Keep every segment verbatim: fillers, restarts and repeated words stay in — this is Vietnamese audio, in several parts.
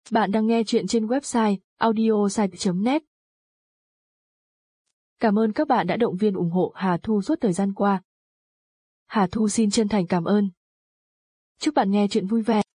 Bạn đang nghe chuyện trên website audiosite chấm net. Cảm ơn các bạn đã động viên ủng hộ Hà Thu suốt thời gian qua. Hà Thu xin chân thành cảm ơn. Chúc bạn nghe chuyện vui vẻ.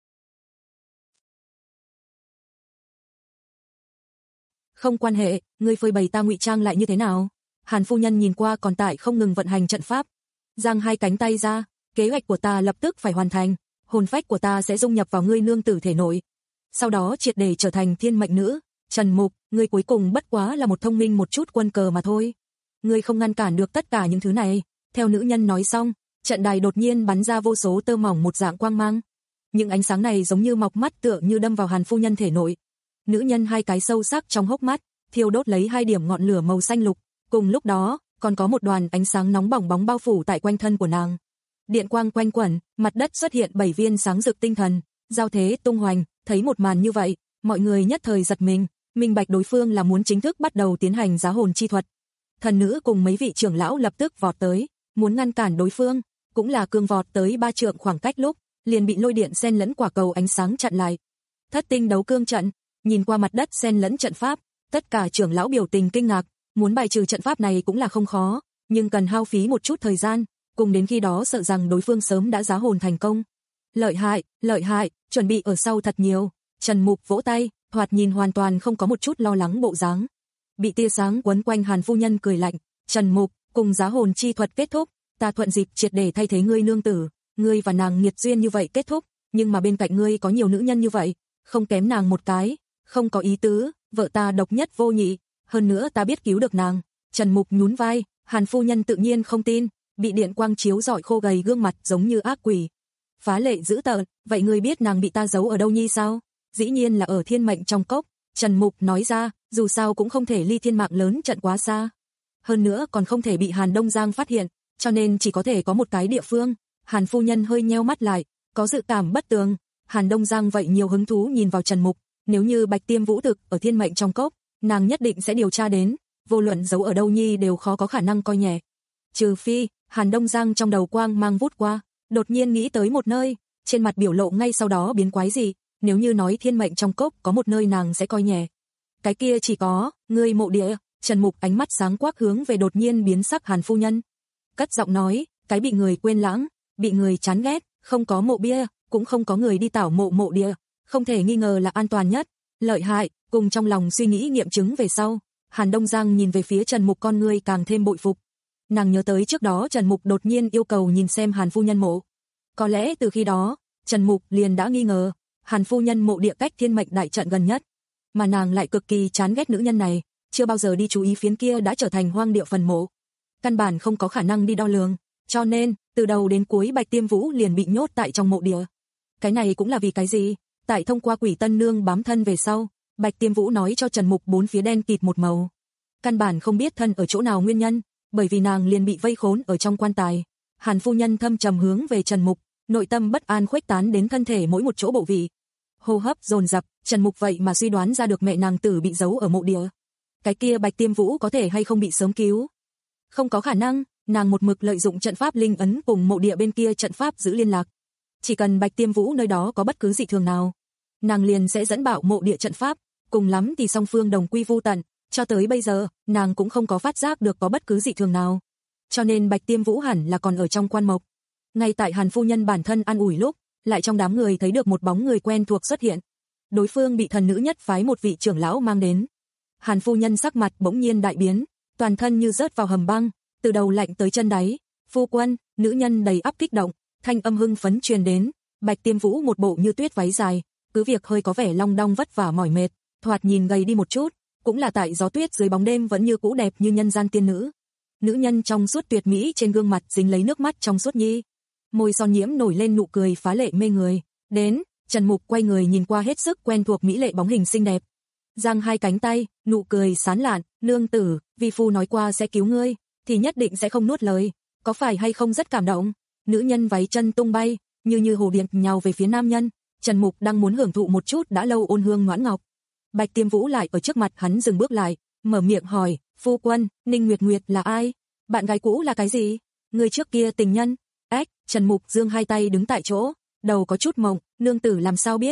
Không quan hệ, ngươi phơi bày ta ngụy trang lại như thế nào? Hàn phu nhân nhìn qua còn tại không ngừng vận hành trận pháp. Giang hai cánh tay ra, kế hoạch của ta lập tức phải hoàn thành, hồn phách của ta sẽ dung nhập vào ngươi nương tử thể nội. Sau đó triệt để trở thành thiên mệnh nữ. Trần Mục, ngươi cuối cùng bất quá là một thông minh một chút quân cờ mà thôi. Ngươi không ngăn cản được tất cả những thứ này. Theo nữ nhân nói xong, trận đài đột nhiên bắn ra vô số tơ mỏng một dạng quang mang. Những ánh sáng này giống như mọc mắt tựa như đâm vào Hàn phu nhân thể nội. Nữ nhân hai cái sâu sắc trong hốc mắt, thiêu đốt lấy hai điểm ngọn lửa màu xanh lục. Cùng lúc đó, còn có một đoàn ánh sáng nóng bỏng bóng bao phủ tại quanh thân của nàng. Điện quang quanh quẩn, mặt đất xuất hiện bảy viên sáng rực tinh thần, giao thế tung hoành. Thấy một màn như vậy, mọi người nhất thời giật mình, minh bạch đối phương là muốn chính thức bắt đầu tiến hành giá hồn chi thuật. Thần nữ cùng mấy vị trưởng lão lập tức vọt tới, muốn ngăn cản đối phương, cũng là cương vọt tới ba trượng khoảng cách lúc, liền bị lôi điện xen lẫn quả cầu ánh sáng chặn lại. Thất tinh đấu cương trận, nhìn qua mặt đất xen lẫn trận pháp, tất cả trưởng lão biểu tình kinh ngạc, muốn bài trừ trận pháp này cũng là không khó, nhưng cần hao phí một chút thời gian, cùng đến khi đó sợ rằng đối phương sớm đã giá hồn thành công. Lợi hại, lợi hại, chuẩn bị ở sau thật nhiều. Trần Mục vỗ tay, thoạt nhìn hoàn toàn không có một chút lo lắng bộ dáng. Bị tia sáng quấn quanh Hàn phu nhân cười lạnh, Trần Mục, cùng giá hồn chi thuật kết thúc, ta thuận dịp triệt để thay thế ngươi nương tử, ngươi và nàng nghiệt duyên như vậy kết thúc, nhưng mà bên cạnh ngươi có nhiều nữ nhân như vậy, không kém nàng một cái, không có ý tứ, vợ ta độc nhất vô nhị, hơn nữa ta biết cứu được nàng. Trần Mục nhún vai, Hàn phu nhân tự nhiên không tin, bị điện quang chiếu rọi khô gầy gương mặt giống như ác quỷ. Phá lệ dữ tợn, vậy ngươi biết nàng bị ta giấu ở đâu nhi sao? Dĩ nhiên là ở thiên mệnh trong cốc. Trần Mục nói ra, dù sao cũng không thể ly thiên mạng lớn trận quá xa. Hơn nữa còn không thể bị Hàn Đông Giang phát hiện, cho nên chỉ có thể có một cái địa phương. Hàn phu nhân hơi nheo mắt lại, có dự cảm bất tường. Hàn Đông Giang vậy nhiều hứng thú nhìn vào Trần Mục, nếu như Bạch Tiêm Vũ thực ở thiên mệnh trong cốc, nàng nhất định sẽ điều tra đến, vô luận giấu ở đâu nhi đều khó có khả năng coi nhẹ. Trừ phi, Hàn Đông Giang trong đầu quang mang vút qua, đột nhiên nghĩ tới một nơi, trên mặt biểu lộ ngay sau đó biến quái gì, nếu như nói thiên mệnh trong cốc có một nơi nàng sẽ coi nhẹ. Cái kia chỉ có, ngươi mộ địa. Trần Mục ánh mắt sáng quắc hướng về đột nhiên biến sắc Hàn phu nhân. Cất giọng nói, cái bị người quên lãng, bị người chán ghét, không có mộ bia, cũng không có người đi tảo mộ mộ địa, không thể nghi ngờ là an toàn nhất. Lợi hại, cùng trong lòng suy nghĩ nghiệm chứng về sau, Hàn Đông Giang nhìn về phía Trần Mục con ngươi càng thêm bội phục. Nàng nhớ tới trước đó Trần Mục đột nhiên yêu cầu nhìn xem Hàn phu nhân mộ. Có lẽ từ khi đó, Trần Mục liền đã nghi ngờ, Hàn phu nhân mộ địa cách thiên mệnh đại trận gần nhất. Mà nàng lại cực kỳ chán ghét nữ nhân này, chưa bao giờ đi chú ý phiến kia đã trở thành hoang địa phần mộ. Căn bản không có khả năng đi đo lường, cho nên, từ đầu đến cuối Bạch Tiêm Vũ liền bị nhốt tại trong mộ địa. Cái này cũng là vì cái gì? Tại thông qua Quỷ Tân Nương bám thân về sau, Bạch Tiêm Vũ nói cho Trần Mục bốn phía đen kịt một màu. Căn bản không biết thân ở chỗ nào nguyên nhân, bởi vì nàng liền bị vây khốn ở trong quan tài. Hàn phu nhân thâm trầm hướng về Trần Mục, nội tâm bất an khuếch tán đến thân thể mỗi một chỗ bộ vị. Hô hấp dồn dập, Trần Mục vậy mà suy đoán ra được mẹ nàng tử bị giấu ở mộ địa. Cái kia Bạch Tiêm Vũ có thể hay không bị sớm cứu? Không có khả năng, nàng một mực lợi dụng trận pháp linh ấn cùng mộ địa bên kia trận pháp giữ liên lạc. Chỉ cần Bạch Tiêm Vũ nơi đó có bất cứ dị thường nào, nàng liền sẽ dẫn bạo mộ địa trận pháp, cùng lắm thì song phương đồng quy vu tận. Cho tới bây giờ, nàng cũng không có phát giác được có bất cứ dị thường nào. Cho nên Bạch Tiêm Vũ hẳn là còn ở trong quan mộc. Ngay tại Hàn phu nhân bản thân an ủi lúc, lại trong đám người thấy được một bóng người quen thuộc xuất hiện. Đối phương bị thần nữ nhất phái một vị trưởng lão mang đến. Hàn phu nhân sắc mặt bỗng nhiên đại biến, toàn thân như rớt vào hầm băng, từ đầu lạnh tới chân đáy. Phu quân, nữ nhân đầy ắp kích động, thanh âm hưng phấn truyền đến. Bạch Tiêm Vũ một bộ như tuyết váy dài, cứ việc hơi có vẻ long đong vất vả mỏi mệt, thoạt nhìn gầy đi một chút, cũng là tại gió tuyết dưới bóng đêm vẫn như cũ đẹp như nhân gian tiên nữ. Nữ nhân trong suốt tuyệt mỹ trên gương mặt dính lấy nước mắt trong suốt nhi, môi son nhiễm nổi lên nụ cười phá lệ mê người. Đến, Trần Mục quay người nhìn qua hết sức quen thuộc mỹ lệ bóng hình xinh đẹp, giang hai cánh tay, nụ cười sán lạn, nương tử, vi phu nói qua sẽ cứu ngươi, thì nhất định sẽ không nuốt lời, có phải hay không rất cảm động? Nữ nhân váy chân tung bay, như như hồ điệp nhào về phía nam nhân. Trần Mục đang muốn hưởng thụ một chút đã lâu ôn hương ngoãn ngọc. Bạch Tiêm Vũ lại ở trước mặt hắn dừng bước lại, mở miệng hỏi, phu quân, Ninh Nguyệt Nguyệt là ai? Bạn gái cũ là cái gì? Người trước kia tình nhân? Ếch, Trần Mục giương hai tay đứng tại chỗ, đầu có chút mộng, nương tử làm sao biết?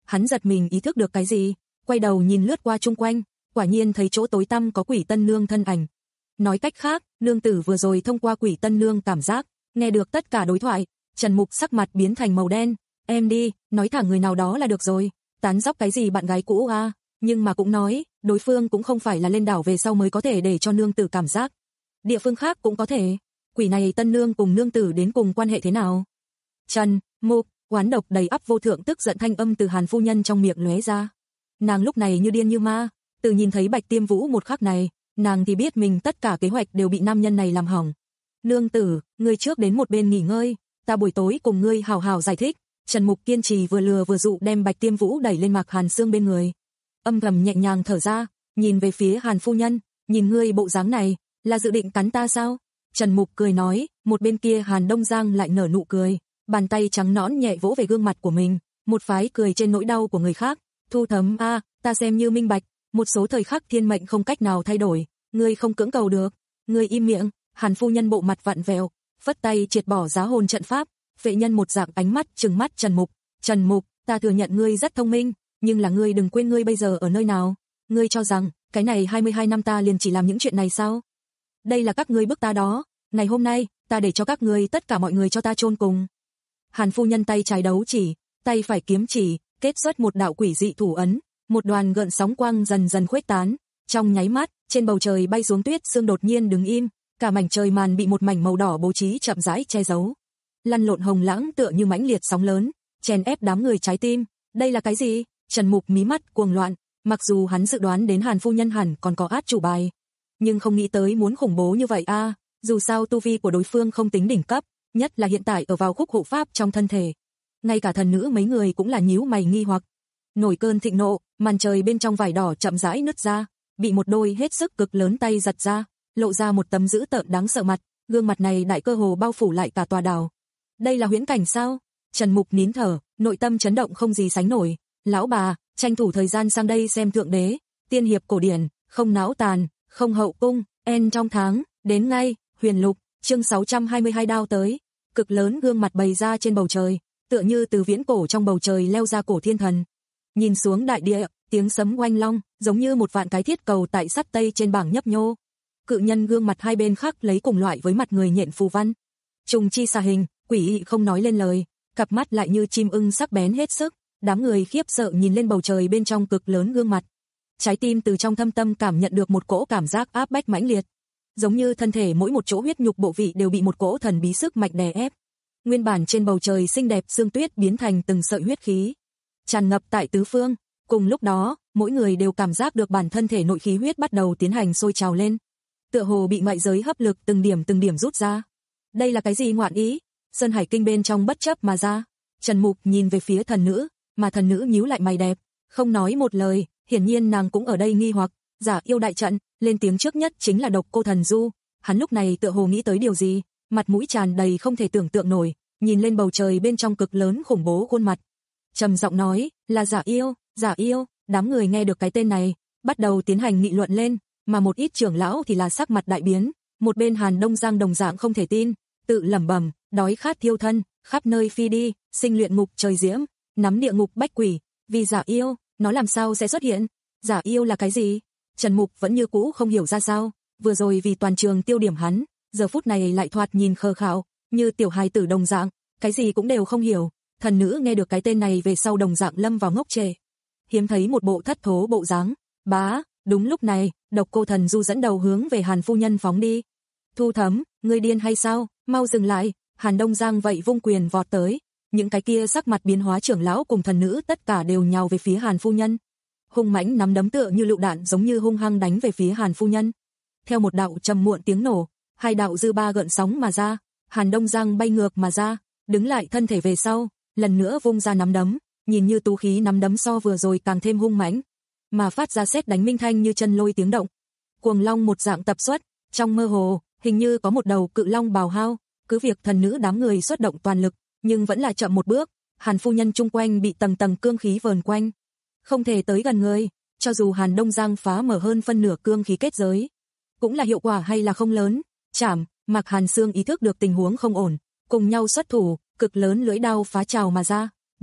hắn giật mình ý thức được cái gì, quay đầu nhìn lướt qua chung quanh, quả nhiên thấy chỗ tối tăm có Quỷ Tân Nương thân ảnh. Nói cách khác, nương tử vừa rồi thông qua Quỷ Tân Nương cảm giác, nghe được tất cả đối thoại, Trần Mục sắc mặt biến thành màu đen, em đi, nói thẳng người nào đó là được rồi, tán dóc cái gì bạn gái cũ à, nhưng mà cũng nói, đối phương cũng không phải là lên đảo về sau mới có thể để cho nương tử cảm giác. Địa phương khác cũng có thể, quỷ này Tân Nương cùng nương tử đến cùng quan hệ thế nào? Trần Mục, oán độc đầy ắp vô thượng tức giận thanh âm từ Hàn phu nhân trong miệng lóe ra. Nàng lúc này như điên như ma, từ nhìn thấy Bạch Tiêm Vũ một khắc này, nàng thì biết mình tất cả kế hoạch đều bị nam nhân này làm hỏng. Nương tử, ngươi trước đến một bên nghỉ ngơi, ta buổi tối cùng ngươi hào hào giải thích. Trần Mục kiên trì vừa lừa vừa dụ đem Bạch Tiêm Vũ đẩy lên Mạc Hàn Sương bên người. Âm thầm nhẹ nhàng thở ra, nhìn về phía Hàn phu nhân, nhìn ngươi bộ dáng này, là dự định cắn ta sao? Trần Mục cười nói, một bên kia Hàn Đông Giang lại nở nụ cười, bàn tay trắng nõn nhẹ vỗ về gương mặt của mình, một phái cười trên nỗi đau của người khác. Thu Thấm a, à, ta xem như minh bạch, một số thời khắc thiên mệnh không cách nào thay đổi, ngươi không cưỡng cầu được. Ngươi im miệng. Hàn phu nhân bộ mặt vặn vẹo, phất tay triệt bỏ giá hồn trận pháp, phệ nhân một dạng ánh mắt trừng mắt Trần Mục. Trần Mục, ta thừa nhận ngươi rất thông minh, nhưng là ngươi đừng quên ngươi bây giờ ở nơi nào. Ngươi cho rằng cái này hai mươi hai năm ta liền chỉ làm những chuyện này sao? Đây là các ngươi bức ta đó, ngày hôm nay ta để cho các ngươi tất cả mọi người cho ta chôn cùng. Hàn phu nhân tay trái đấu chỉ, tay phải kiếm chỉ, kết xuất một đạo quỷ dị thủ ấn, một đoàn gợn sóng quang dần dần khuếch tán, trong nháy mắt, trên bầu trời bay xuống tuyết sương đột nhiên đứng im, cả mảnh trời màn bị một mảnh màu đỏ bố trí chậm rãi che giấu. Lăn lộn hồng lãng tựa như mãnh liệt sóng lớn, chèn ép đám người trái tim. Đây là cái gì? Trần Mục mí mắt cuồng loạn, mặc dù hắn dự đoán đến Hàn phu nhân hẳn còn có át chủ bài, nhưng không nghĩ tới muốn khủng bố như vậy a, à, dù sao tu vi của đối phương không tính đỉnh cấp, nhất là hiện tại ở vào khúc hộ pháp trong thân thể. Ngay cả thần nữ mấy người cũng là nhíu mày nghi hoặc. Nổi cơn thịnh nộ, màn trời bên trong vải đỏ chậm rãi nứt ra, bị một đôi hết sức cực lớn tay giật ra, lộ ra một tấm dữ tợn đáng sợ mặt, gương mặt này đại cơ hồ bao phủ lại cả tòa đảo. Đây là huyễn cảnh sao? Trần Mục nín thở, nội tâm chấn động không gì sánh nổi. Lão bà, tranh thủ thời gian sang đây xem thượng đế, tiên hiệp cổ điển, không náo tàn, không hậu cung, en trong tháng, đến ngay. Huyền Lục, chương sáu trăm hai mươi hai đao tới. Cực lớn gương mặt bày ra trên bầu trời, tựa như từ viễn cổ trong bầu trời leo ra cổ thiên thần. Nhìn xuống đại địa, tiếng sấm oanh long, giống như một vạn cái thiết cầu tại sắt tây trên bảng nhấp nhô. Cự nhân gương mặt hai bên khắc lấy cùng loại với mặt người nhện phù văn. Trùng chi xà hình, quỷ dị không nói lên lời, cặp mắt lại như chim ưng sắc bén hết sức, đám người khiếp sợ nhìn lên bầu trời bên trong cực lớn gương mặt. Trái tim từ trong thâm tâm cảm nhận được một cỗ cảm giác áp bách mãnh liệt, giống như thân thể mỗi một chỗ huyết nhục bộ vị đều bị một cỗ thần bí sức mạnh đè ép. Nguyên bản trên bầu trời xinh đẹp sương tuyết biến thành từng sợi huyết khí, tràn ngập tại tứ phương. Cùng lúc đó, mỗi người đều cảm giác được bản thân thể nội khí huyết bắt đầu tiến hành sôi trào lên, tựa hồ bị ngoại giới hấp lực từng điểm từng điểm rút ra. Đây là cái gì ngoạn ý? Sơn Hải Kinh bên trong bất chấp mà ra. Trần Mục nhìn về phía thần nữ, mà thần nữ nhíu lại mày đẹp, không nói một lời, hiển nhiên nàng cũng ở đây nghi hoặc. Giả yêu đại trận, lên tiếng trước nhất chính là Độc Cô Thần Du. Hắn lúc này tựa hồ nghĩ tới điều gì, mặt mũi tràn đầy không thể tưởng tượng nổi, nhìn lên bầu trời bên trong cực lớn khủng bố khuôn mặt, trầm giọng nói, là Giả yêu, Giả yêu. Đám người nghe được cái tên này, bắt đầu tiến hành nghị luận lên, mà một ít trưởng lão thì là sắc mặt đại biến. Một bên Hàn Đông Giang đồng dạng không thể tin, tự lẩm bẩm, đói khát thiêu thân, khắp nơi phi đi, sinh luyện ngục trời diễm, nắm địa ngục bách quỷ, vì Giả yêu, nó làm sao sẽ xuất hiện? Giả yêu là cái gì? Trần Mục vẫn như cũ không hiểu ra sao, vừa rồi vì toàn trường tiêu điểm hắn, giờ phút này lại thoạt nhìn khờ khạo, như tiểu hài tử đồng dạng, cái gì cũng đều không hiểu. Thần nữ nghe được cái tên này về sau đồng dạng lâm vào ngốc trệ, hiếm thấy một bộ thất thố bộ dáng. Bá, đúng lúc này, Độc Cô Thần Du dẫn đầu hướng về Hàn phu nhân phóng đi. Thu Thấm, ngươi điên hay sao? Mau dừng lại! Hàn Đông Giang vậy vung quyền vọt tới, những cái kia sắc mặt biến hóa trưởng lão cùng thần nữ tất cả đều nhào về phía Hàn phu nhân. Hung mãnh nắm đấm tựa như lựu đạn giống như hung hăng đánh về phía Hàn phu nhân. Theo một đạo trầm muộn tiếng nổ, hai đạo dư ba gợn sóng mà ra, Hàn Đông Giang bay ngược mà ra, đứng lại thân thể về sau, lần nữa vung ra nắm đấm, nhìn như tú khí nắm đấm so vừa rồi càng thêm hung mãnh, mà phát ra sét đánh minh thanh như chân lôi tiếng động. Cuồng long một dạng tập xuất, trong mơ hồ, hình như có một đầu cự long bào hao, cứ việc thần nữ đám người xuất động toàn lực, nhưng vẫn là chậm một bước. Hàn phu nhân chung quanh bị tầng tầng cương khí vờn quanh, không thể tới gần người. Cho dù Hàn Đông Giang phá mở hơn phân nửa cương khí kết giới, cũng là hiệu quả hay là không lớn. Chảm, Mạc Hàn Sương ý thức được tình huống không ổn, cùng nhau xuất thủ, cực lớn lưỡi đao phá trào mà ra,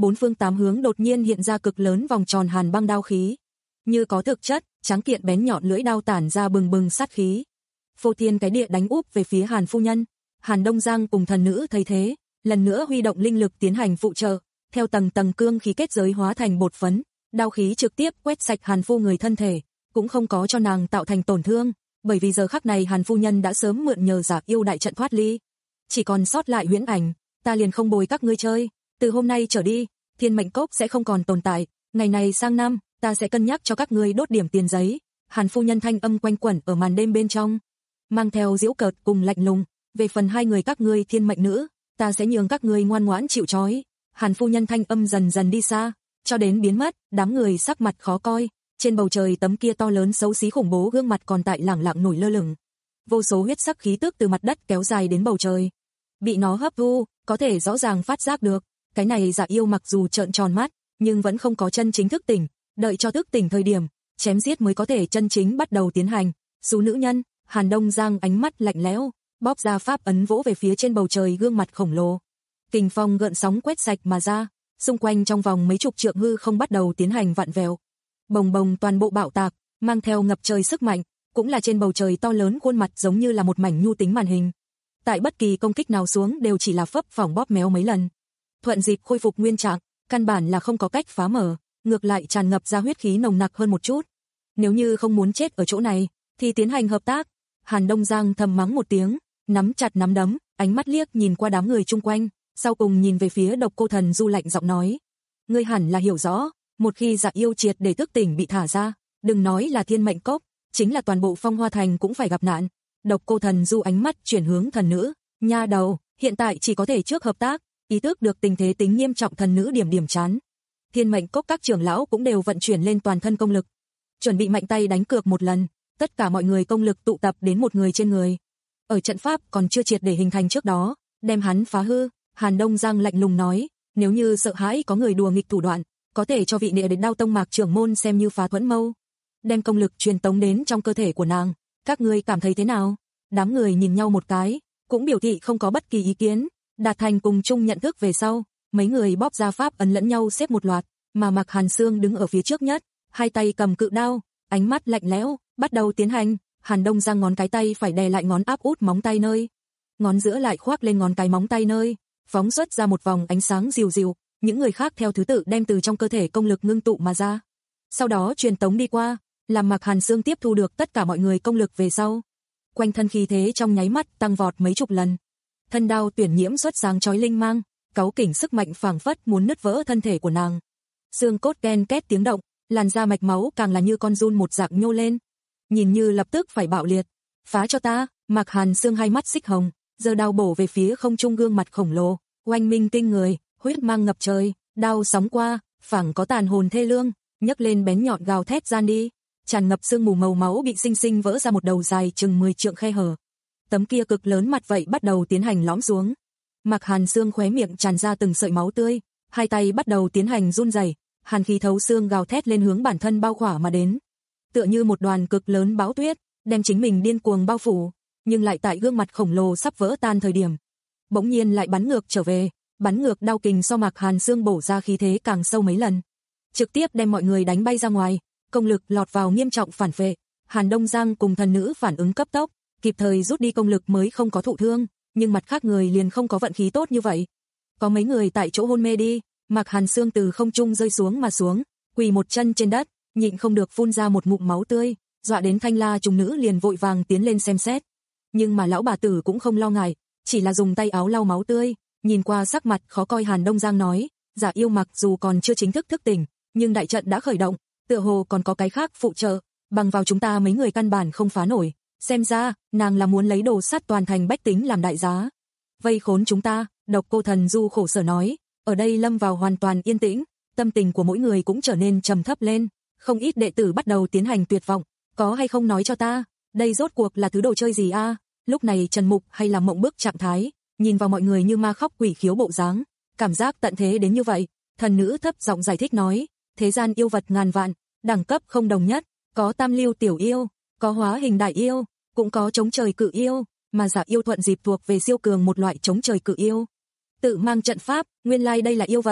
bốn phương tám hướng đột nhiên hiện ra cực lớn vòng tròn hàn băng đao khí. Như có thực chất, tráng kiện bén nhọn lưỡi đao tản ra bừng bừng sát khí. Phô thiên cái địa đánh úp về phía Hàn phu nhân. Hàn Đông Giang cùng thần nữ thấy thế, lần nữa huy động linh lực tiến hành phụ trợ, theo tầng tầng cương khí kết giới hóa thành bột phấn, đao khí trực tiếp quét sạch Hàn phu người thân thể, cũng không có cho nàng tạo thành tổn thương, bởi vì giờ khắc này Hàn phu nhân đã sớm mượn nhờ giả yêu đại trận thoát ly. Chỉ còn sót lại huyễn ảnh, ta liền không bồi các ngươi chơi, từ hôm nay trở đi, Thiên Mệnh Cốc sẽ không còn tồn tại, ngày này sang năm, ta sẽ cân nhắc cho các ngươi đốt điểm tiền giấy. Hàn phu nhân thanh âm quanh quẩn ở màn đêm bên trong, mang theo giễu cợt cùng lạnh lùng, về phần hai người các ngươi thiên mệnh nữ, ta sẽ nhường các ngươi ngoan ngoãn chịu trói. Hàn phu nhân thanh âm dần dần đi xa, cho đến biến mất, đám người sắc mặt khó coi, trên bầu trời tấm kia to lớn xấu xí khủng bố gương mặt còn tại lẳng lặng nổi lơ lửng. Vô số huyết sắc khí tức từ mặt đất kéo dài đến bầu trời, bị nó hấp thu, có thể rõ ràng phát giác được, cái này giả yêu mặc dù trợn tròn mắt, nhưng vẫn không có chân chính thức tỉnh, đợi cho thức tỉnh thời điểm, chém giết mới có thể chân chính bắt đầu tiến hành. Sú nữ nhân, Hàn Đông Giang ánh mắt lạnh lẽo, bóp ra pháp ấn vỗ về phía trên bầu trời gương mặt khổng lồ. Kình phong gợn sóng quét sạch mà ra, xung quanh trong vòng mấy chục trượng hư không bắt đầu tiến hành vặn vẹo. Bồng bồng toàn bộ bạo tạc, mang theo ngập trời sức mạnh, cũng là trên bầu trời to lớn khuôn mặt giống như là một mảnh nhu tính màn hình. Tại bất kỳ công kích nào xuống đều chỉ là phấp phỏng bóp méo mấy lần. Thuận dịp khôi phục nguyên trạng, căn bản là không có cách phá mở, ngược lại tràn ngập ra huyết khí nồng nặc hơn một chút. Nếu như không muốn chết ở chỗ này, thì tiến hành hợp tác. Hàn Đông Giang thầm mắng một tiếng, nắm chặt nắm đấm, ánh mắt liếc nhìn qua đám người chung quanh, sau cùng nhìn về phía Độc Cô Thần Du lạnh giọng nói: "Ngươi hẳn là hiểu rõ, một khi dạ yêu triệt để thức tỉnh bị thả ra, đừng nói là Thiên Mệnh Cốc, chính là toàn bộ Phong Hoa Thành cũng phải gặp nạn." Độc Cô Thần Du ánh mắt chuyển hướng thần nữ, "Nha đầu, hiện tại chỉ có thể trước hợp tác." Ý thức được tình thế tính nghiêm trọng, thần nữ điểm điểm chán. Thiên Mệnh Cốc các trưởng lão cũng đều vận chuyển lên toàn thân công lực, chuẩn bị mạnh tay đánh cược một lần, tất cả mọi người công lực tụ tập đến một người trên người. Ở trận pháp còn chưa triệt để hình thành trước đó, đem hắn phá hư. Hàn Đông Giang lạnh lùng nói, nếu như sợ hãi có người đùa nghịch thủ đoạn, có thể cho vị địa đến Đao Tông Mạc trưởng môn xem như phá thuẫn mâu, đem công lực truyền tống đến trong cơ thể của nàng, các ngươi cảm thấy thế nào? Đám người nhìn nhau một cái, cũng biểu thị không có bất kỳ ý kiến, đạt thành cùng chung nhận thức về sau, mấy người bóp ra pháp ấn lẫn nhau xếp một loạt, mà Mạc Hàn Sương đứng ở phía trước nhất, hai tay cầm cự đao, ánh mắt lạnh lẽo, bắt đầu tiến hành. Hàn Đông Giang ngón cái tay phải đè lại ngón áp út móng tay nơi, ngón giữa lại khoác lên ngón cái móng tay nơi, phóng xuất ra một vòng ánh sáng dịu dịu, những người khác theo thứ tự đem từ trong cơ thể công lực ngưng tụ mà ra. Sau đó truyền tống đi qua, làm Mạc Hàn Sương tiếp thu được tất cả mọi người công lực về sau, quanh thân khí thế trong nháy mắt tăng vọt mấy chục lần. Thân đao tuyển nhiễm xuất sáng chói linh mang, cáu kỉnh sức mạnh phảng phất muốn nứt vỡ thân thể của nàng. Xương cốt ken két tiếng động, làn da mạch máu càng là như con giun một dạng nhô lên, nhìn như lập tức phải bạo liệt. Phá cho ta! Mạc Hàn Sương hai mắt xích hồng, giơ đao bổ về phía không trung gương mặt khổng lồ, oanh minh kinh người, huyết mang ngập trời, đao sóng qua, phảng có tàn hồn thê lương, nhấc lên bén nhọn gào thét gian đi, tràn ngập sương mù màu máu bị sinh sinh vỡ ra một đầu dài chừng mười trượng khe hở. Tấm kia cực lớn mặt vậy bắt đầu tiến hành lõm xuống. Mạc Hàn Sương khóe miệng tràn ra từng sợi máu tươi, hai tay bắt đầu tiến hành run rẩy, hàn khí thấu xương gào thét lên hướng bản thân bao khỏa mà đến. Tựa như một đoàn cực lớn bão tuyết, đem chính mình điên cuồng bao phủ, nhưng lại tại gương mặt khổng lồ sắp vỡ tan thời điểm, bỗng nhiên lại bắn ngược trở về, bắn ngược đao kình so Mạc Hàn Sương bổ ra khí thế càng sâu mấy lần, trực tiếp đem mọi người đánh bay ra ngoài, công lực lọt vào nghiêm trọng phản phệ. Hàn Đông Giang cùng thần nữ phản ứng cấp tốc, kịp thời rút đi công lực mới không có thụ thương, nhưng mặt khác người liền không có vận khí tốt như vậy. Có mấy người tại chỗ hôn mê đi, Mạc Hàn Sương từ không trung rơi xuống mà xuống, quỳ một chân trên đất, nhịn không được phun ra một ngụm máu tươi, dọa đến Thanh La trùng nữ liền vội vàng tiến lên xem xét. Nhưng mà lão bà tử cũng không lo ngại, chỉ là dùng tay áo lau máu tươi, nhìn qua sắc mặt khó coi Hàn Đông Giang nói, giả yêu mặc dù còn chưa chính thức thức tỉnh, nhưng đại trận đã khởi động, tựa hồ còn có cái khác phụ trợ, bằng vào chúng ta mấy người căn bản không phá nổi, xem ra, nàng là muốn lấy đồ sát toàn thành bách tính làm đại giá. Vây khốn chúng ta, Độc Cô Thần Du khổ sở nói, ở đây lâm vào hoàn toàn yên tĩnh, tâm tình của mỗi người cũng trở nên trầm thấp lên, không ít đệ tử bắt đầu tiến hành tuyệt vọng, có hay không nói cho ta, đây rốt cuộc là thứ đồ chơi gì a? Lúc này Trần Mục hay là mộng bức trạng thái, nhìn vào mọi người như ma khóc quỷ khiếu bộ dáng, cảm giác tận thế đến như vậy. Thần nữ thấp giọng giải thích nói, thế gian yêu vật ngàn vạn, đẳng cấp không đồng nhất, có tam lưu tiểu yêu, có hóa hình đại yêu, cũng có chống trời cự yêu, mà giả yêu thuận dịp thuộc về siêu cường một loại chống trời cự yêu. Tự mang trận pháp, nguyên lai like đây là yêu vật.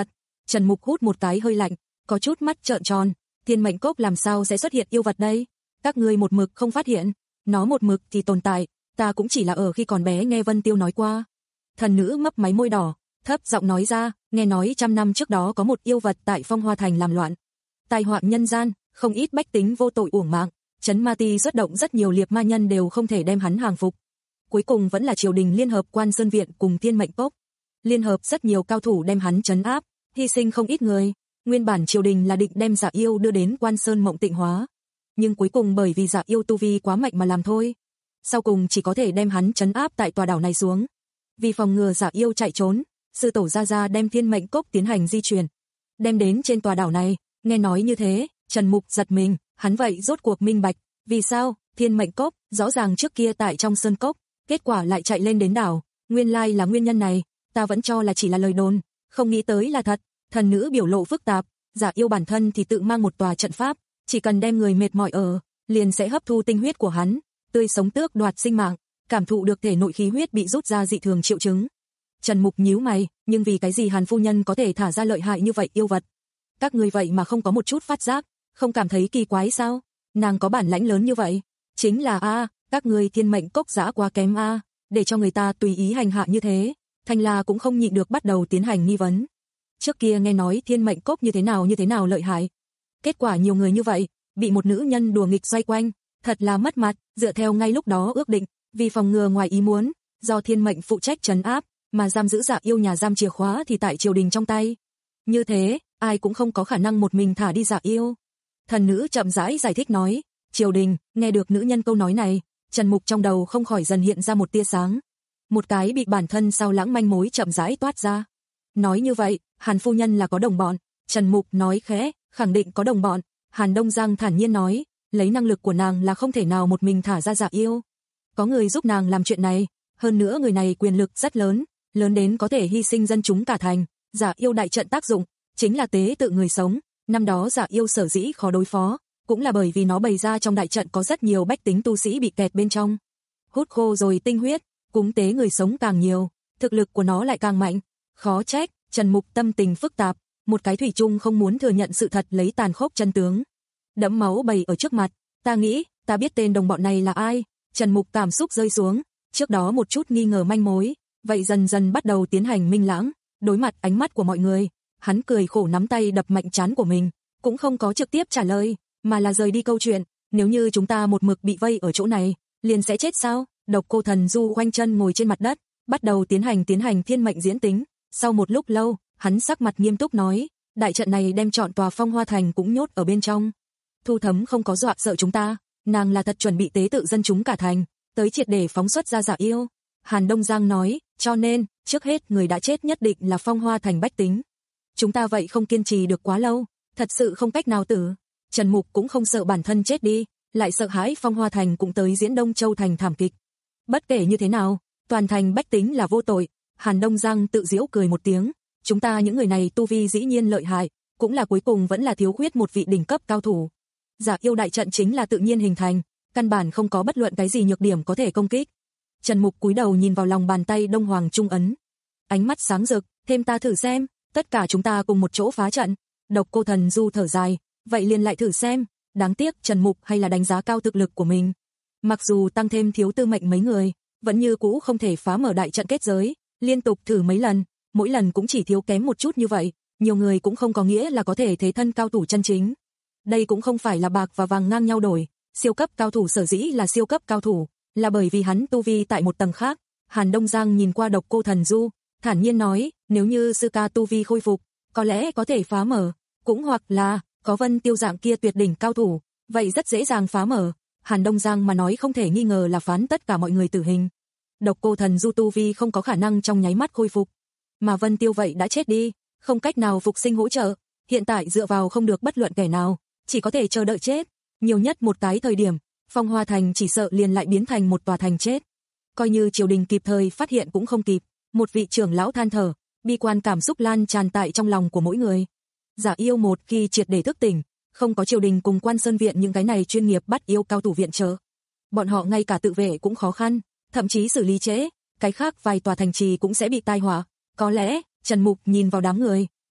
Trần Mục hút một cái hơi lạnh, có chút mắt trợn tròn, Thiên Mệnh Cốc làm sao sẽ xuất hiện yêu vật đây? Các ngươi một mực không phát hiện, nó một mực thì tồn tại, ta cũng chỉ là ở khi còn bé nghe Vân Tiêu nói qua. Thần nữ mấp máy môi đỏ, thấp giọng nói ra, nghe nói trăm năm trước đó có một yêu vật tại Phong Hoa Thành làm loạn, tai họa nhân gian, không ít bách tính vô tội uổng mạng, Trấn Ma Ti xuất động rất nhiều liệp ma nhân đều không thể đem hắn hàng phục. Cuối cùng vẫn là triều đình liên hợp Quan Sơn Viện cùng Thiên Mệnh Cốc, liên hợp rất nhiều cao thủ đem hắn trấn áp, hy sinh không ít người. Nguyên bản triều đình là định đem Dạ Yêu đưa đến Quan Sơn Mộng Tịnh hóa, nhưng cuối cùng bởi vì Dạ Yêu tu vi quá mạnh mà làm thôi. Sau cùng chỉ có thể đem hắn trấn áp tại tòa đảo này xuống. Vì phòng ngừa Dạ Yêu chạy trốn, sư tổ gia gia đem Thiên Mệnh Cốc tiến hành di chuyển, đem đến trên tòa đảo này. Nghe nói như thế, Trần Mục giật mình, hắn vậy rốt cuộc minh bạch, vì sao Thiên Mệnh Cốc rõ ràng trước kia tại trong sơn cốc, kết quả lại chạy lên đến đảo, nguyên lai là nguyên nhân này, ta vẫn cho là chỉ là lời đồn, không nghĩ tới là thật. Thần nữ biểu lộ phức tạp, Dạ Yêu bản thân thì tự mang một tòa trận pháp, chỉ cần đem người mệt mỏi ở, liền sẽ hấp thu tinh huyết của hắn, tươi sống tước đoạt sinh mạng, cảm thụ được thể nội khí huyết bị rút ra dị thường triệu chứng. Trần Mục nhíu mày, nhưng vì cái gì Hàn phu nhân có thể thả ra lợi hại như vậy yêu vật? Các người vậy mà không có một chút phát giác, không cảm thấy kỳ quái sao? Nàng có bản lãnh lớn như vậy, chính là a, các người Thiên Mệnh Cốc dã quá kém a, để cho người ta tùy ý hành hạ như thế. Thanh La cũng không nhịn được bắt đầu tiến hành nghi vấn. Trước kia nghe nói Thiên Mệnh Cốc như thế nào như thế nào lợi hại, kết quả nhiều người như vậy bị một nữ nhân đùa nghịch xoay quanh, thật là mất mặt. Dựa theo ngay lúc đó ước định, vì phòng ngừa ngoài ý muốn, do Thiên Mệnh phụ trách trấn áp, mà giam giữ Dạ Yêu nhà giam chìa khóa thì tại triều đình trong tay. Như thế, ai cũng không có khả năng một mình thả đi Dạ Yêu. Thần nữ chậm rãi giải thích nói, triều đình. Nghe được nữ nhân câu nói này, Trần Mục trong đầu không khỏi dần hiện ra một tia sáng, một cái bị bản thân sao lãng manh mối chậm rãi toát ra. Nói như vậy, Hàn phu nhân là có đồng bọn. Trần Mục nói khẽ, khẳng định có đồng bọn. Hàn Đông Giang thản nhiên nói, lấy năng lực của nàng là không thể nào một mình thả ra Dạ Yêu. Có người giúp nàng làm chuyện này, hơn nữa người này quyền lực rất lớn, lớn đến có thể hy sinh dân chúng cả thành. Dạ Yêu đại trận tác dụng, chính là tế tự người sống. Năm đó Dạ Yêu sở dĩ khó đối phó, cũng là bởi vì nó bày ra trong đại trận có rất nhiều bách tính tu sĩ bị kẹt bên trong. Hút khô rồi tinh huyết, cúng tế người sống càng nhiều, thực lực của nó lại càng mạnh. Khó trách, Trần Mục tâm tình phức tạp, một cái thủy chung không muốn thừa nhận sự thật lấy tàn khốc chân tướng. Đẫm máu bày ở trước mặt, ta nghĩ, ta biết tên đồng bọn này là ai. Trần Mục cảm xúc rơi xuống, trước đó một chút nghi ngờ manh mối, vậy dần dần bắt đầu tiến hành minh lãng. Đối mặt ánh mắt của mọi người, hắn cười khổ nắm tay đập mạnh trán của mình, cũng không có trực tiếp trả lời, mà là rời đi câu chuyện. Nếu như chúng ta một mực bị vây ở chỗ này, liền sẽ chết sao? Độc Cô Thần Du khoanh chân ngồi trên mặt đất, bắt đầu tiến hành tiến hành thiên mệnh diễn tính. Sau một lúc lâu, hắn sắc mặt nghiêm túc nói, đại trận này đem trọn tòa Phong Hoa Thành cũng nhốt ở bên trong. Thu Thấm không có dọa sợ chúng ta, nàng là thật chuẩn bị tế tự dân chúng cả thành, tới triệt để phóng xuất ra Dạ Yêu. Hàn Đông Giang nói, cho nên, trước hết người đã chết nhất định là Phong Hoa Thành bách tính. Chúng ta vậy không kiên trì được quá lâu, thật sự không cách nào tử. Trần Mục cũng không sợ bản thân chết đi, lại sợ hãi Phong Hoa Thành cũng tới diễn Đông Châu thành thảm kịch. Bất kể như thế nào, toàn thành bách tính là vô tội. Hàn Đông Giang tự giễu cười một tiếng, chúng ta những người này tu vi dĩ nhiên lợi hại, cũng là cuối cùng vẫn là thiếu khuyết một vị đỉnh cấp cao thủ. Dạ Yêu đại trận chính là tự nhiên hình thành, căn bản không có bất luận cái gì nhược điểm có thể công kích. Trần Mục cúi đầu nhìn vào lòng bàn tay Đông Hoàng Trung ấn, ánh mắt sáng rực, thêm ta thử xem, tất cả chúng ta cùng một chỗ phá trận. Độc Cô Thần Du thở dài, vậy liền lại thử xem. Đáng tiếc Trần Mục hay là đánh giá cao thực lực của mình, mặc dù tăng thêm thiếu tư mệnh mấy người, vẫn như cũ không thể phá mở đại trận kết giới. Liên tục thử mấy lần, mỗi lần cũng chỉ thiếu kém một chút như vậy, nhiều người cũng không có nghĩa là có thể thế thân cao thủ chân chính. Đây cũng không phải là bạc và vàng ngang nhau đổi, siêu cấp cao thủ sở dĩ là siêu cấp cao thủ, là bởi vì hắn tu vi tại một tầng khác. Hàn Đông Giang nhìn qua Độc Cô Thần Du, thản nhiên nói, nếu như sư ca tu vi khôi phục, có lẽ có thể phá mở, cũng hoặc là, có Vân Tiêu dạng kia tuyệt đỉnh cao thủ, vậy rất dễ dàng phá mở. Hàn Đông Giang mà nói không thể nghi ngờ là phán tất cả mọi người tử hình. Độc Cô Thần Du tu vi không có khả năng trong nháy mắt khôi phục, mà Vân Tiêu vậy đã chết đi, không cách nào phục sinh hỗ trợ, hiện tại dựa vào không được bất luận kẻ nào, chỉ có thể chờ đợi chết. Nhiều nhất một cái thời điểm, Phong Hoa Thành chỉ sợ liền lại biến thành một tòa thành chết. Coi như triều đình kịp thời phát hiện cũng không kịp. Một vị trưởng lão than thở, bi quan cảm xúc lan tràn tại trong lòng của mỗi người. Dạ Yêu một khi triệt để thức tỉnh, không có triều đình cùng Quan Sơn Viện những cái này chuyên nghiệp bắt yêu cao thủ viện trợ, bọn họ ngay cả tự vệ cũng khó khăn, thậm chí xử lý trễ, cái khác vài tòa thành trì cũng sẽ bị tai họa. Có lẽ, Trần Mục nhìn vào đám người,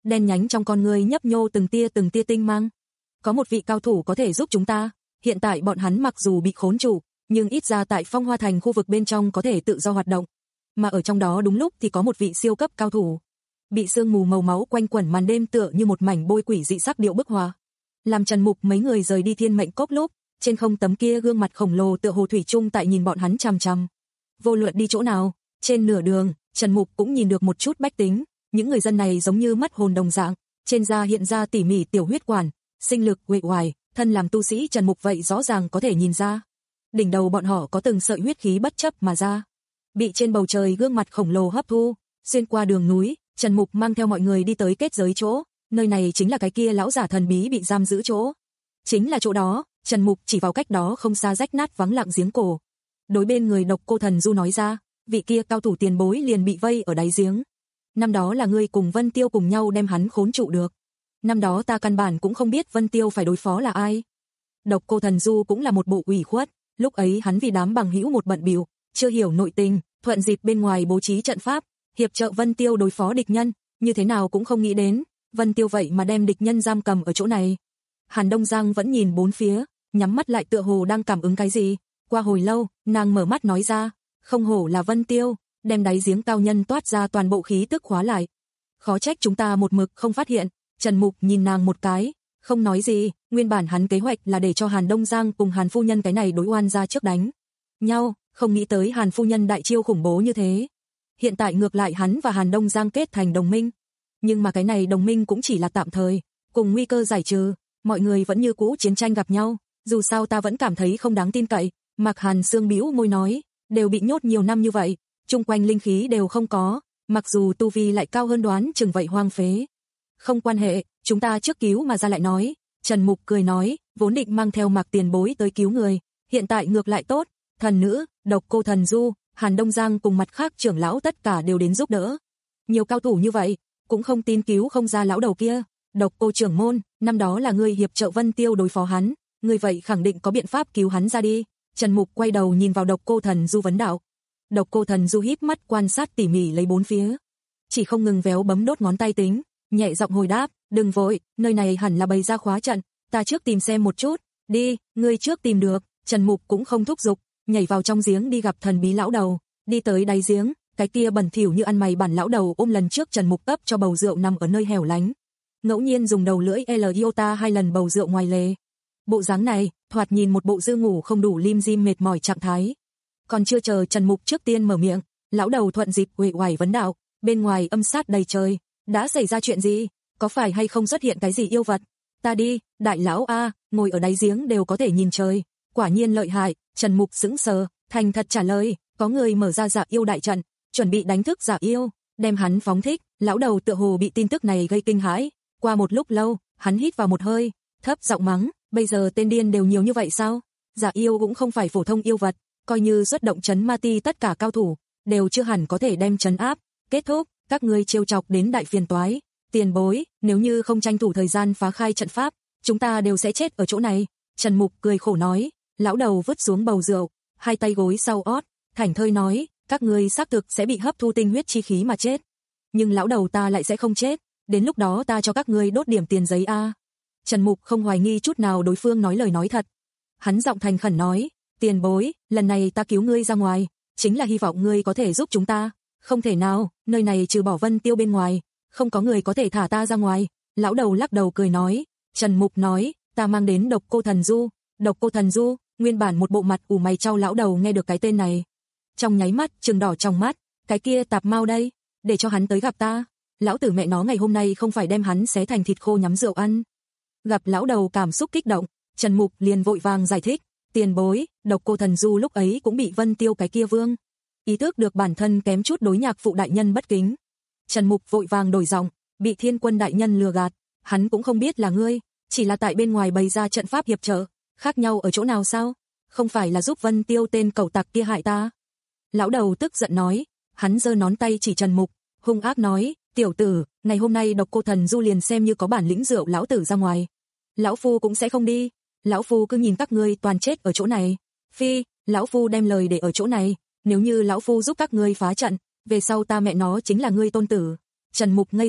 đen nhánh trong con người nhấp nhô từng tia từng tia tinh mang. Có một vị cao thủ có thể giúp chúng ta, hiện tại bọn hắn mặc dù bị khốn trụ, nhưng ít ra tại Phong Hoa Thành khu vực bên trong có thể tự do hoạt động. Mà ở trong đó đúng lúc thì có một vị siêu cấp cao thủ. Bị sương mù màu máu quanh quẩn màn đêm tựa như một mảnh bôi quỷ dị sắc điệu bức họa. Làm Trần Mục mấy người rời đi Thiên Mệnh Cốc lúc, trên không tấm kia gương mặt khổng lồ tựa hồ thủy chung tại nhìn bọn hắn chằm chằm. Vô luận đi chỗ nào, trên nửa đường, Trần Mục cũng nhìn được một chút bách tính, những người dân này giống như mất hồn đồng dạng, trên da hiện ra tỉ mỉ tiểu huyết quản, sinh lực uể oải, thân làm tu sĩ Trần Mục vậy rõ ràng có thể nhìn ra. Đỉnh đầu bọn họ có từng sợi huyết khí bất chấp mà ra, bị trên bầu trời gương mặt khổng lồ hấp thu, xuyên qua đường núi, Trần Mục mang theo mọi người đi tới kết giới chỗ, nơi này chính là cái kia lão giả thần bí bị giam giữ chỗ. Chính là chỗ đó, Trần Mục chỉ vào cách đó không xa rách nát vắng lặng giếng cổ. Đối bên người Độc Cô Thần Du nói ra, vị kia cao thủ tiền bối liền bị vây ở đáy giếng. Năm đó là ngươi cùng Vân Tiêu cùng nhau đem hắn khốn trụ được. Năm đó ta căn bản cũng không biết Vân Tiêu phải đối phó là ai. Độc Cô Thần Du cũng là một bộ ủy khuất, lúc ấy hắn vì đám bằng hữu một bận bịu, chưa hiểu nội tình, thuận dịp bên ngoài bố trí trận pháp, hiệp trợ Vân Tiêu đối phó địch nhân, như thế nào cũng không nghĩ đến, Vân Tiêu vậy mà đem địch nhân giam cầm ở chỗ này. Hàn Đông Giang vẫn nhìn bốn phía, nhắm mắt lại tựa hồ đang cảm ứng cái gì. Qua hồi lâu, nàng mở mắt nói ra, không hổ là Vân Tiêu, đem đáy giếng cao nhân toát ra toàn bộ khí tức khóa lại. Khó trách chúng ta một mực không phát hiện. Trần Mục nhìn nàng một cái, không nói gì, nguyên bản hắn kế hoạch là để cho Hàn Đông Giang cùng Hàn phu nhân cái này đối oan ra trước đánh nhau, không nghĩ tới Hàn phu nhân đại chiêu khủng bố như thế. Hiện tại ngược lại hắn và Hàn Đông Giang kết thành đồng minh, nhưng mà cái này đồng minh cũng chỉ là tạm thời, cùng nguy cơ giải trừ, mọi người vẫn như cũ chiến tranh gặp nhau, dù sao ta vẫn cảm thấy không đáng tin cậy. Mạc Hàn Sương bĩu môi nói, đều bị nhốt nhiều năm như vậy, chung quanh linh khí đều không có, mặc dù tu vi lại cao hơn đoán chừng vậy hoang phế. Không quan hệ, chúng ta trước cứu mà ra lại nói. Trần Mục cười nói, vốn định mang theo Mạc tiền bối tới cứu người, hiện tại ngược lại tốt, thần nữ, Độc Cô Thần Du, Hàn Đông Giang cùng mặt khác trưởng lão tất cả đều đến giúp đỡ. Nhiều cao thủ như vậy, cũng không tin cứu không ra lão đầu kia. Độc Cô trưởng môn, năm đó là ngươi hiệp trợ Vân Tiêu đối phó hắn, ngươi vậy khẳng định có biện pháp cứu hắn ra đi. Trần Mục quay đầu nhìn vào Độc Cô Thần Du vấn đạo. Độc Cô Thần Du híp mắt quan sát tỉ mỉ lấy bốn phía, chỉ không ngừng véo bấm đốt ngón tay tính, nhẹ giọng hồi đáp, đừng vội, nơi này hẳn là bày ra khóa trận, ta trước tìm xem một chút, đi, ngươi trước tìm được. Trần Mục cũng không thúc giục, nhảy vào trong giếng đi gặp thần bí lão đầu, đi tới đáy giếng, cái kia bẩn thỉu như ăn mày bản lão đầu ôm lần trước Trần Mục cấp cho bầu rượu nằm ở nơi hẻo lánh, ngẫu nhiên dùng đầu lưỡi L iota hai lần bầu rượu ngoài lề. Bộ dáng này, thoạt nhìn một bộ dư ngủ không đủ lim dim mệt mỏi trạng thái. Còn chưa chờ Trần Mục trước tiên mở miệng, lão đầu thuận dịp uể oải vấn đạo, bên ngoài âm sát đầy trời, đã xảy ra chuyện gì, có phải hay không xuất hiện cái gì yêu vật? Ta đi, đại lão a, ngồi ở đáy giếng đều có thể nhìn trời, quả nhiên lợi hại. Trần Mục sững sờ, thành thật trả lời, có người mở ra dạ yêu đại trận, chuẩn bị đánh thức dạ yêu, đem hắn phóng thích. Lão đầu tựa hồ bị tin tức này gây kinh hãi, qua một lúc lâu, hắn hít vào một hơi, thấp giọng mắng, bây giờ tên điên đều nhiều như vậy sao? Dạ yêu cũng không phải phổ thông yêu vật, coi như xuất động trấn ma ti tất cả cao thủ, đều chưa hẳn có thể đem trấn áp. Kết thúc, các ngươi trêu chọc đến đại phiền toái. Tiền bối, nếu như không tranh thủ thời gian phá khai trận pháp, chúng ta đều sẽ chết ở chỗ này. Trần Mục cười khổ nói, lão đầu vứt xuống bầu rượu, hai tay gối sau ót, thảnh thơi nói, các ngươi xác thực sẽ bị hấp thu tinh huyết chi khí mà chết. Nhưng lão đầu ta lại sẽ không chết, đến lúc đó ta cho các ngươi đốt điểm tiền giấy a. Trần Mục không hoài nghi chút nào đối phương nói lời nói thật. Hắn giọng thành khẩn nói, tiền bối, lần này ta cứu ngươi ra ngoài, chính là hy vọng ngươi có thể giúp chúng ta. Không thể nào, nơi này trừ bỏ Vân Tiêu bên ngoài, không có người có thể thả ta ra ngoài. Lão đầu lắc đầu cười nói, Trần Mục nói, ta mang đến Độc Cô Thần Du. Độc Cô Thần Du, nguyên bản một bộ mặt ủ mày chau lão đầu nghe được cái tên này, trong nháy mắt trừng đỏ trong mắt, cái kia tạp mau đây, để cho hắn tới gặp ta. Lão tử mẹ nó ngày hôm nay không phải đem hắn xé thành thịt khô nhắm rượu ăn. Gặp lão đầu cảm xúc kích động, Trần Mục liền vội vàng giải thích, tiền bối, Độc Cô Thần Du lúc ấy cũng bị Vân Tiêu cái kia vương, ý thức được bản thân kém chút đối nhạc phụ đại nhân bất kính. Trần Mục vội vàng đổi giọng, bị Thiên Quân đại nhân lừa gạt, hắn cũng không biết là ngươi, chỉ là tại bên ngoài bày ra trận pháp hiệp trợ, khác nhau ở chỗ nào sao? Không phải là giúp Vân Tiêu tên cẩu tặc kia hại ta? Lão đầu tức giận nói, hắn giơ ngón tay chỉ Trần Mục, hung ác nói, tiểu tử, ngày hôm nay Độc Cô Thần Du liền xem như có bản lĩnh rượu lão tử ra ngoài, lão phu cũng sẽ không đi, lão phu cứ nhìn các ngươi toàn chết ở chỗ này. Phi, lão phu đem lời để ở chỗ này, nếu như lão phu giúp các ngươi phá trận, về sau ta mẹ nó chính là ngươi tôn tử. Trần Mục ngây dại,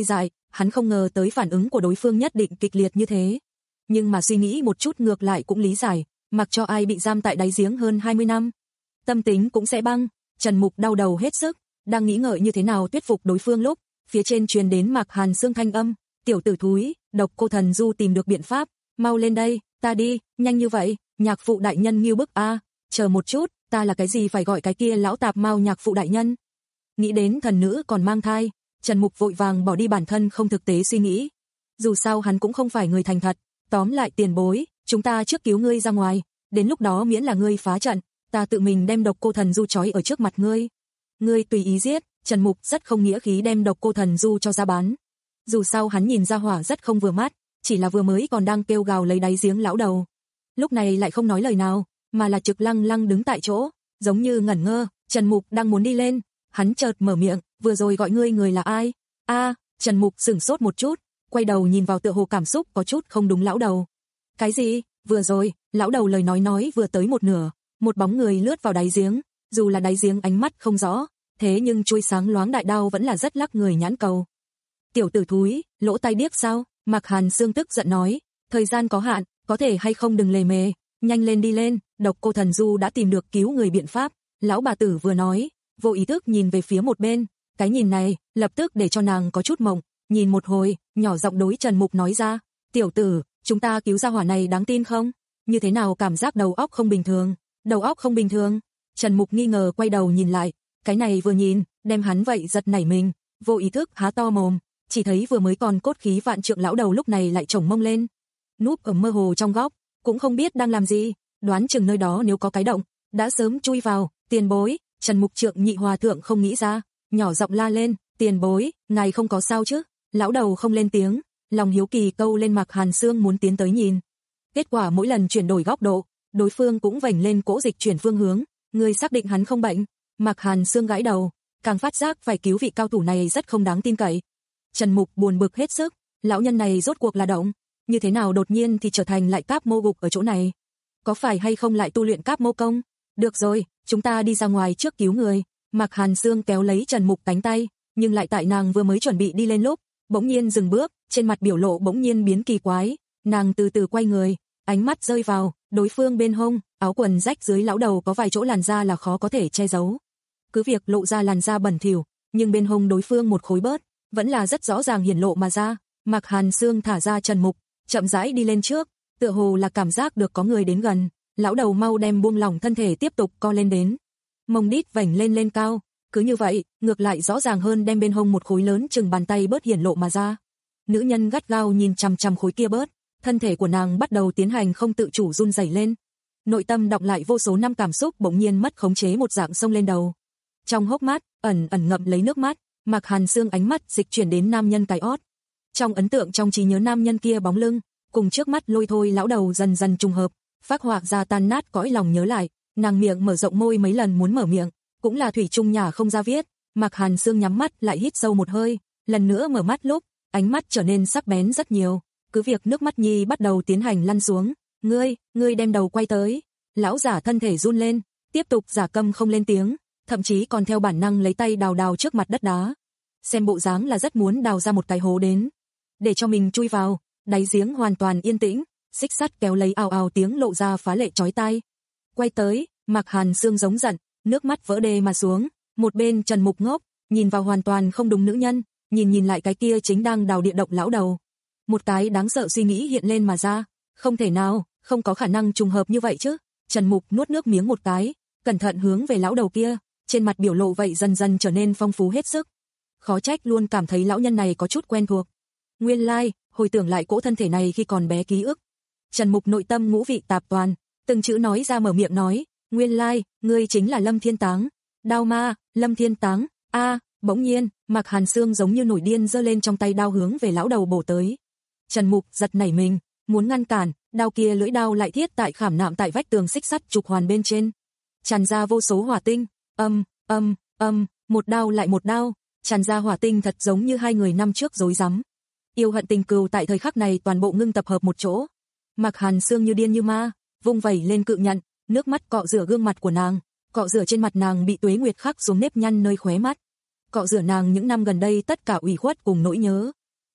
hắn không ngờ tới phản ứng của đối phương nhất định kịch liệt như thế. Nhưng mà suy nghĩ một chút ngược lại cũng lý giải, mặc cho ai bị giam tại đáy giếng hơn hai mươi năm, tâm tính cũng sẽ băng. Trần Mục đau đầu hết sức, đang nghĩ ngợi như thế nào thuyết phục đối phương lúc, phía trên truyền đến Mạc Hàn Sương thanh âm, tiểu tử thúi, Độc Cô Thần Du tìm được biện pháp, mau lên đây, ta đi, nhanh như vậy, nhạc phụ đại nhân nghiêu bức a, chờ một chút, ta là cái gì phải gọi cái kia lão tạp mau nhạc phụ đại nhân. Nghĩ đến thần nữ còn mang thai, Trần Mục vội vàng bỏ đi bản thân không thực tế suy nghĩ. Dù sao hắn cũng không phải người thành thật, tóm lại tiền bối, chúng ta trước cứu ngươi ra ngoài, đến lúc đó miễn là ngươi phá trận, ta tự mình đem Độc Cô Thần Du trói ở trước mặt ngươi. Ngươi tùy ý giết, Trần Mục rất không nghĩa khí đem Độc Cô Thần Du cho ra bán. Dù sao hắn nhìn ra hỏa rất không vừa mắt, chỉ là vừa mới còn đang kêu gào lấy đáy giếng lão đầu. Lúc này lại không nói lời nào, mà là trực lăng lăng đứng tại chỗ, giống như ngẩn ngơ. Trần Mục đang muốn đi lên, hắn chợt mở miệng, vừa rồi gọi ngươi người là ai? A, Trần Mục sửng sốt một chút, quay đầu nhìn vào tựa hồ cảm xúc có chút không đúng lão đầu. Cái gì? Vừa rồi, lão đầu lời nói nói vừa tới một nửa, một bóng người lướt vào đáy giếng, dù là đáy giếng ánh mắt không rõ, thế nhưng chuôi sáng loáng đại đao vẫn là rất lắc người nhãn cầu. Tiểu tử thúi, lỗ tai điếc sao? Mạc Hàn Sương tức giận nói, thời gian có hạn, có thể hay không đừng lề mề, nhanh lên đi lên, Độc Cô Thần Du đã tìm được cứu người biện pháp. Lão bà tử vừa nói, vô ý thức nhìn về phía một bên, cái nhìn này lập tức để cho nàng có chút mộng, nhìn một hồi, nhỏ giọng đối Trần Mục nói ra, tiểu tử, chúng ta cứu ra hỏa này đáng tin không? Như thế nào cảm giác đầu óc không bình thường? Đầu óc không bình thường? Trần Mục nghi ngờ quay đầu nhìn lại, cái này vừa nhìn, đem hắn vậy giật nảy mình, vô ý thức há to mồm, chỉ thấy vừa mới còn cốt khí vạn trượng lão đầu lúc này lại chổng mông lên, núp ở mơ hồ trong góc, cũng không biết đang làm gì, đoán chừng nơi đó nếu có cái động, đã sớm chui vào. Tiền bối, Trần Mục Trượng nhị hòa thượng không nghĩ ra, nhỏ giọng la lên, tiền bối, ngài không có sao chứ? Lão đầu không lên tiếng, lòng hiếu kỳ câu lên. Mạc Hàn Sương muốn tiến tới nhìn, kết quả mỗi lần chuyển đổi góc độ, đối phương cũng vành lên cỗ dịch chuyển phương hướng. Người xác định hắn không bệnh? Mạc Hàn Sương gãi đầu, càng phát giác phải cứu vị cao thủ này rất không đáng tin cậy. Trần Mục buồn bực hết sức, lão nhân này rốt cuộc là động, như thế nào đột nhiên thì trở thành lại Cáp Mô gục ở chỗ này? Có phải hay không lại tu luyện Cáp Mô công? Được rồi, chúng ta đi ra ngoài trước cứu người. Mạc Hàn Sương kéo lấy Trần Mục cánh tay, nhưng lại tại nàng vừa mới chuẩn bị đi lên lúc, bỗng nhiên dừng bước, trên mặt biểu lộ bỗng nhiên biến kỳ quái, nàng từ từ quay người, ánh mắt rơi vào đối phương bên hông, áo quần rách dưới lão đầu có vài chỗ làn da là khó có thể che giấu. Cứ việc lộ ra làn da bẩn thỉu, nhưng bên hông đối phương một khối bớt, vẫn là rất rõ ràng hiển lộ mà ra. Mạc Hàn Sương thả ra Trần Mục, chậm rãi đi lên trước, tựa hồ là cảm giác được có người đến gần. Lão đầu mau đem buông lỏng thân thể tiếp tục co lên đến, mông đít vành lên lên cao, cứ như vậy, ngược lại rõ ràng hơn đem bên hông một khối lớn chừng bàn tay bớt hiển lộ mà ra. Nữ nhân gắt gao nhìn chằm chằm khối kia bớt, thân thể của nàng bắt đầu tiến hành không tự chủ run rẩy lên. Nội tâm đọng lại vô số năm cảm xúc bỗng nhiên mất khống chế một dạng sông lên đầu. Trong hốc mắt, ẩn ẩn ngậm lấy nước mắt, Mạc Hàn Sương ánh mắt dịch chuyển đến nam nhân cái ót. Trong ấn tượng trong trí nhớ nam nhân kia bóng lưng, cùng trước mắt lôi thôi lão đầu dần dần trùng hợp, phác họa ra tan nát cõi lòng nhớ lại, nàng miệng mở rộng môi mấy lần muốn mở miệng, cũng là thủy chung nhả không ra viết. Mạc Hàn Sương nhắm mắt lại hít sâu một hơi, lần nữa mở mắt lúc, ánh mắt trở nên sắc bén rất nhiều, cứ việc nước mắt nhi bắt đầu tiến hành lăn xuống. Ngươi, ngươi đem đầu quay tới. Lão giả thân thể run lên, tiếp tục giả câm không lên tiếng, thậm chí còn theo bản năng lấy tay đào đào trước mặt đất đá. Xem bộ dáng là rất muốn đào ra một cái hố đến, để cho mình chui vào. Đáy giếng hoàn toàn yên tĩnh, xích sắt kéo lấy ào ào tiếng lộ ra phá lệ chói tai. Quay tới, Mạc Hàn Sương giống giận, nước mắt vỡ đê mà xuống. Một bên Trần Mục ngốc, nhìn vào hoàn toàn không đúng nữ nhân, nhìn nhìn lại cái kia chính đang đào địa động lão đầu. Một cái đáng sợ suy nghĩ hiện lên mà ra, không thể nào, không có khả năng trùng hợp như vậy chứ. Trần Mục nuốt nước miếng một cái, cẩn thận hướng về lão đầu kia, trên mặt biểu lộ vậy dần dần trở nên phong phú hết sức. Khó trách luôn cảm thấy lão nhân này có chút quen thuộc. Nguyên lai, like, hồi tưởng lại cỗ thân thể này khi còn bé ký ức. Trần Mục nội tâm ngũ vị tạp toàn, từng chữ nói ra mở miệng nói, nguyên lai, like, ngươi chính là Lâm Thiên Táng. Đao ma, Lâm Thiên Táng, a, à, bỗng nhiên, Mạc Hàn Sương giống như nổi điên giơ lên trong tay đao hướng về lão đầu bổ tới. Trần Mục giật nảy mình, muốn ngăn cản, đao kia lưỡi đao lại thiết tại khảm nạm tại vách tường xích sắt trục hoàn bên trên, tràn ra vô số hỏa tinh, âm, âm, âm, một đao lại một đao, tràn ra hỏa tinh thật giống như hai người năm trước rối rắm. Yêu hận tình cừu tại thời khắc này toàn bộ ngưng tập hợp một chỗ. Mạc Hàn Sương như điên như ma, vung vẩy lên cự nhận, nước mắt cọ rửa gương mặt của nàng, cọ rửa trên mặt nàng bị tuế nguyệt khắc xuống nếp nhăn nơi khóe mắt, cọ rửa nàng những năm gần đây tất cả ủy khuất cùng nỗi nhớ.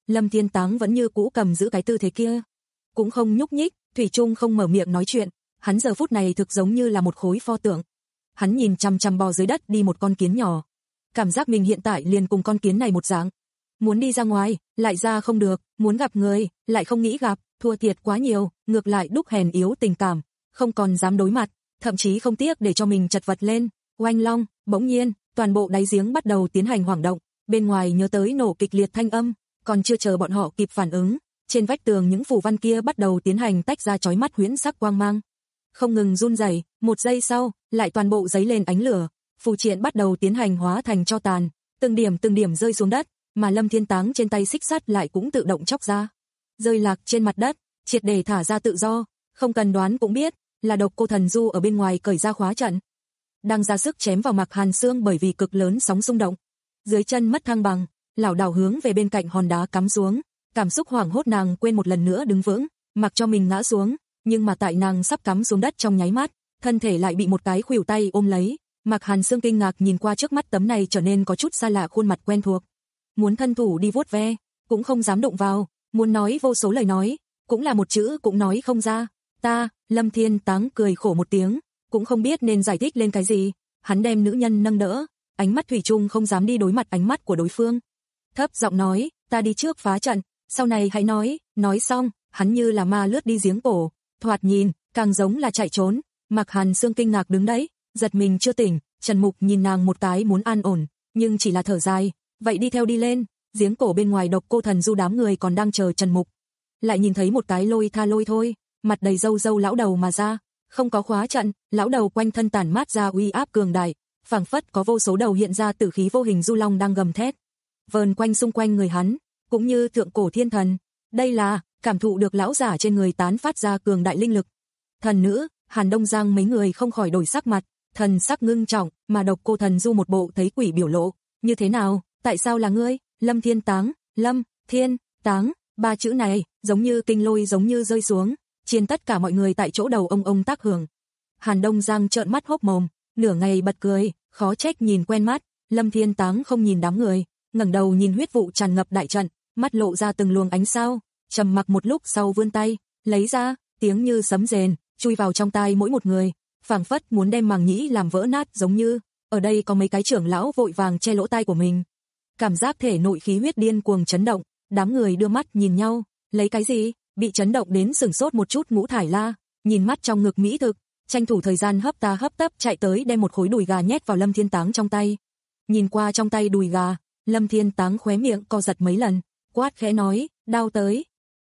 Lâm Thiên Táng vẫn như cũ cầm giữ cái tư thế kia, cũng không nhúc nhích, thủy chung không mở miệng nói chuyện, hắn giờ phút này thực giống như là một khối pho tượng. Hắn nhìn chằm chằm bò dưới đất đi một con kiến nhỏ, cảm giác mình hiện tại liền cùng con kiến này một dạng. Muốn đi ra ngoài, lại ra không được, muốn gặp người, lại không nghĩ gặp, thua thiệt quá nhiều, ngược lại đúc hèn yếu tình cảm, không còn dám đối mặt, thậm chí không tiếc để cho mình chật vật lên. Oanh long, bỗng nhiên, toàn bộ đáy giếng bắt đầu tiến hành hoảng động, bên ngoài nhớ tới nổ kịch liệt thanh âm, còn chưa chờ bọn họ kịp phản ứng, trên vách tường những phù văn kia bắt đầu tiến hành tách ra chói mắt huyễn sắc quang mang. Không ngừng run rẩy, một giây sau, lại toàn bộ giấy lên ánh lửa, phù triện bắt đầu tiến hành hóa thành tro tàn, từng điểm từng điểm rơi xuống đất, mà Lâm Thiên Táng trên tay xích sắt lại cũng tự động chóc ra, rơi lạc trên mặt đất, triệt để thả ra tự do, không cần đoán cũng biết, là Độc Cô Thần Du ở bên ngoài cởi ra khóa trận. Đang ra sức chém vào Mạc Hàn Xương bởi vì cực lớn sóng xung động, dưới chân mất thăng bằng, lảo đảo hướng về bên cạnh hòn đá cắm xuống, cảm xúc hoảng hốt nàng quên một lần nữa đứng vững, mặc cho mình ngã xuống, nhưng mà tại nàng sắp cắm xuống đất trong nháy mắt, thân thể lại bị một cái khuỷu tay ôm lấy. Mạc Hàn Xương kinh ngạc nhìn qua trước mắt tấm này trở nên có chút xa lạ khuôn mặt quen thuộc, muốn thân thủ đi vuốt ve, cũng không dám đụng vào, muốn nói vô số lời nói, cũng là một chữ cũng nói không ra. Ta, Lâm Thiên Táng cười khổ một tiếng, cũng không biết nên giải thích lên cái gì, hắn đem nữ nhân nâng đỡ, ánh mắt thủy chung không dám đi đối mặt ánh mắt của đối phương. Thấp giọng nói, ta đi trước phá trận, sau này hãy nói, nói xong, hắn như là ma lướt đi giếng cổ, thoạt nhìn, càng giống là chạy trốn. Mạc Hàn Xương kinh ngạc đứng đấy, giật mình chưa tỉnh, Trần Mục nhìn nàng một cái muốn an ổn, nhưng chỉ là thở dài, vậy đi theo đi lên, giếng cổ bên ngoài Độc Cô Thần Du đám người còn đang chờ Trần Mục. Lại nhìn thấy một cái lôi tha lôi thôi, mặt đầy râu râu lão đầu mà ra, không có khóa trận, lão đầu quanh thân tản mát ra uy áp cường đại, phảng phất có vô số đầu hiện ra tử khí vô hình du long đang gầm thét, vờn quanh xung quanh người hắn, cũng như thượng cổ thiên thần. Đây là, cảm thụ được lão giả trên người tán phát ra cường đại linh lực. Thần nữ, Hàn Đông Giang mấy người không khỏi đổi sắc mặt, thần sắc ngưng trọng, mà Độc Cô Thần Du một bộ thấy quỷ biểu lộ, như thế nào, tại sao là ngươi? Lâm Thiên Táng, Lâm Thiên Táng, ba chữ này, giống như kinh lôi giống như rơi xuống, trên tất cả mọi người tại chỗ đầu ông ông tác hưởng. Hàn Đông Giang trợn mắt hốc mồm, nửa ngày bật cười, khó trách nhìn quen mắt. Lâm Thiên Táng không nhìn đám người, ngẩng đầu nhìn huyết vụ tràn ngập đại trận, mắt lộ ra từng luồng ánh sao, trầm mặc một lúc sau vươn tay, lấy ra, tiếng như sấm rền, chui vào trong tai mỗi một người, phảng phất muốn đem màng nhĩ làm vỡ nát giống như. Ở đây có mấy cái trưởng lão vội vàng che lỗ tai của mình, cảm giác thể nội khí huyết điên cuồng chấn động, đám người đưa mắt nhìn nhau, lấy cái gì? Bị chấn động đến sừng sốt một chút Ngũ Thải La, nhìn mắt trong ngực mỹ thực, tranh thủ thời gian hấp ta hấp tấp chạy tới đem một khối đùi gà nhét vào Lâm Thiên Táng trong tay. Nhìn qua trong tay đùi gà, Lâm Thiên Táng khóe miệng co giật mấy lần, quát khẽ nói, đau tới.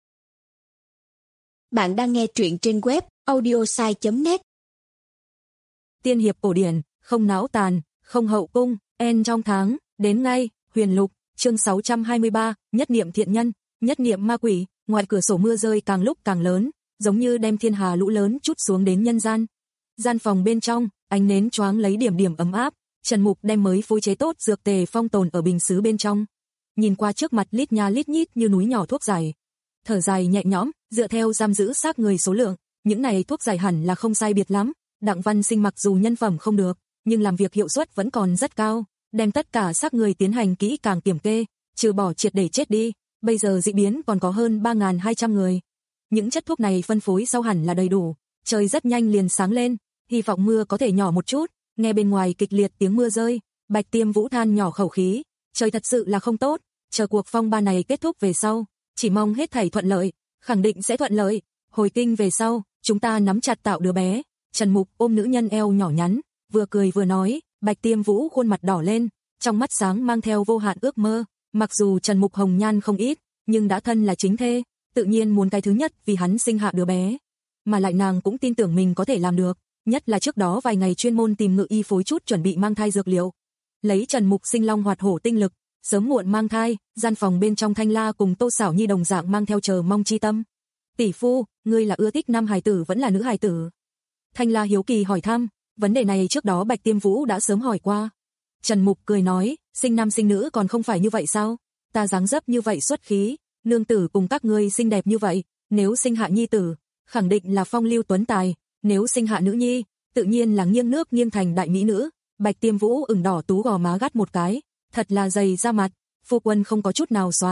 Bạn đang nghe truyện trên web audiosai chấm net. Tiên hiệp cổ điển, không não tàn, không hậu cung, en trong tháng, đến ngay, Huyền Lục, chương sáu trăm hai mươi ba, nhất niệm thiện nhân, nhất niệm ma quỷ. Ngoài cửa sổ mưa rơi càng lúc càng lớn, giống như đem thiên hà lũ lớn trút xuống đến nhân gian. Gian phòng bên trong, ánh nến choáng lấy điểm điểm ấm áp, Trần Mục đem mới phối chế tốt dược tề phong tồn ở bình sứ bên trong. Nhìn qua trước mặt lít nha lít nhít như núi nhỏ thuốc giải, thở dài nhẹ nhõm, dựa theo giam giữ xác người số lượng, những này thuốc giải hẳn là không sai biệt lắm. Đặng Văn Sinh mặc dù nhân phẩm không được, nhưng làm việc hiệu suất vẫn còn rất cao, đem tất cả xác người tiến hành kỹ càng kiểm kê, trừ bỏ triệt để chết đi. Bây giờ dị biến còn có hơn ba nghìn hai trăm người. Những chất thuốc này phân phối sau hẳn là đầy đủ. Trời rất nhanh liền sáng lên, hy vọng mưa có thể nhỏ một chút. Nghe bên ngoài kịch liệt tiếng mưa rơi, Bạch Tiêm Vũ than nhỏ khẩu khí, trời thật sự là không tốt, chờ cuộc phong ba này kết thúc về sau, chỉ mong hết thảy thuận lợi, khẳng định sẽ thuận lợi. Hồi kinh về sau, chúng ta nắm chặt tạo đứa bé. Trần Mục ôm nữ nhân eo nhỏ nhắn, vừa cười vừa nói. Bạch Tiêm Vũ khuôn mặt đỏ lên, trong mắt sáng mang theo vô hạn ước mơ. Mặc dù Trần Mục hồng nhan không ít, nhưng đã thân là chính thê, tự nhiên muốn cái thứ nhất vì hắn sinh hạ đứa bé. Mà lại nàng cũng tin tưởng mình có thể làm được, nhất là trước đó vài ngày chuyên môn tìm ngự y phối chút chuẩn bị mang thai dược liệu. Lấy Trần Mục sinh long hoạt hổ tinh lực, sớm muộn mang thai. Gian phòng bên trong Thanh La cùng Tô Xảo Nhi đồng dạng mang theo chờ mong chi tâm. Tỷ phu, ngươi là ưa thích nam hài tử vẫn là nữ hài tử? Thanh La hiếu kỳ hỏi thăm, vấn đề này trước đó Bạch Tiêm Vũ đã sớm hỏi qua. Trần Mục cười nói, sinh nam sinh nữ còn không phải như vậy sao? Ta dáng dấp như vậy xuất khí, nương tử cùng các ngươi xinh đẹp như vậy, nếu sinh hạ nhi tử, khẳng định là phong lưu tuấn tài, nếu sinh hạ nữ nhi, tự nhiên là nghiêng nước nghiêng thành đại mỹ nữ. Bạch Tiêm Vũ ửng đỏ tú gò má gắt một cái, thật là dày da mặt, phu quân không có chút nào soái,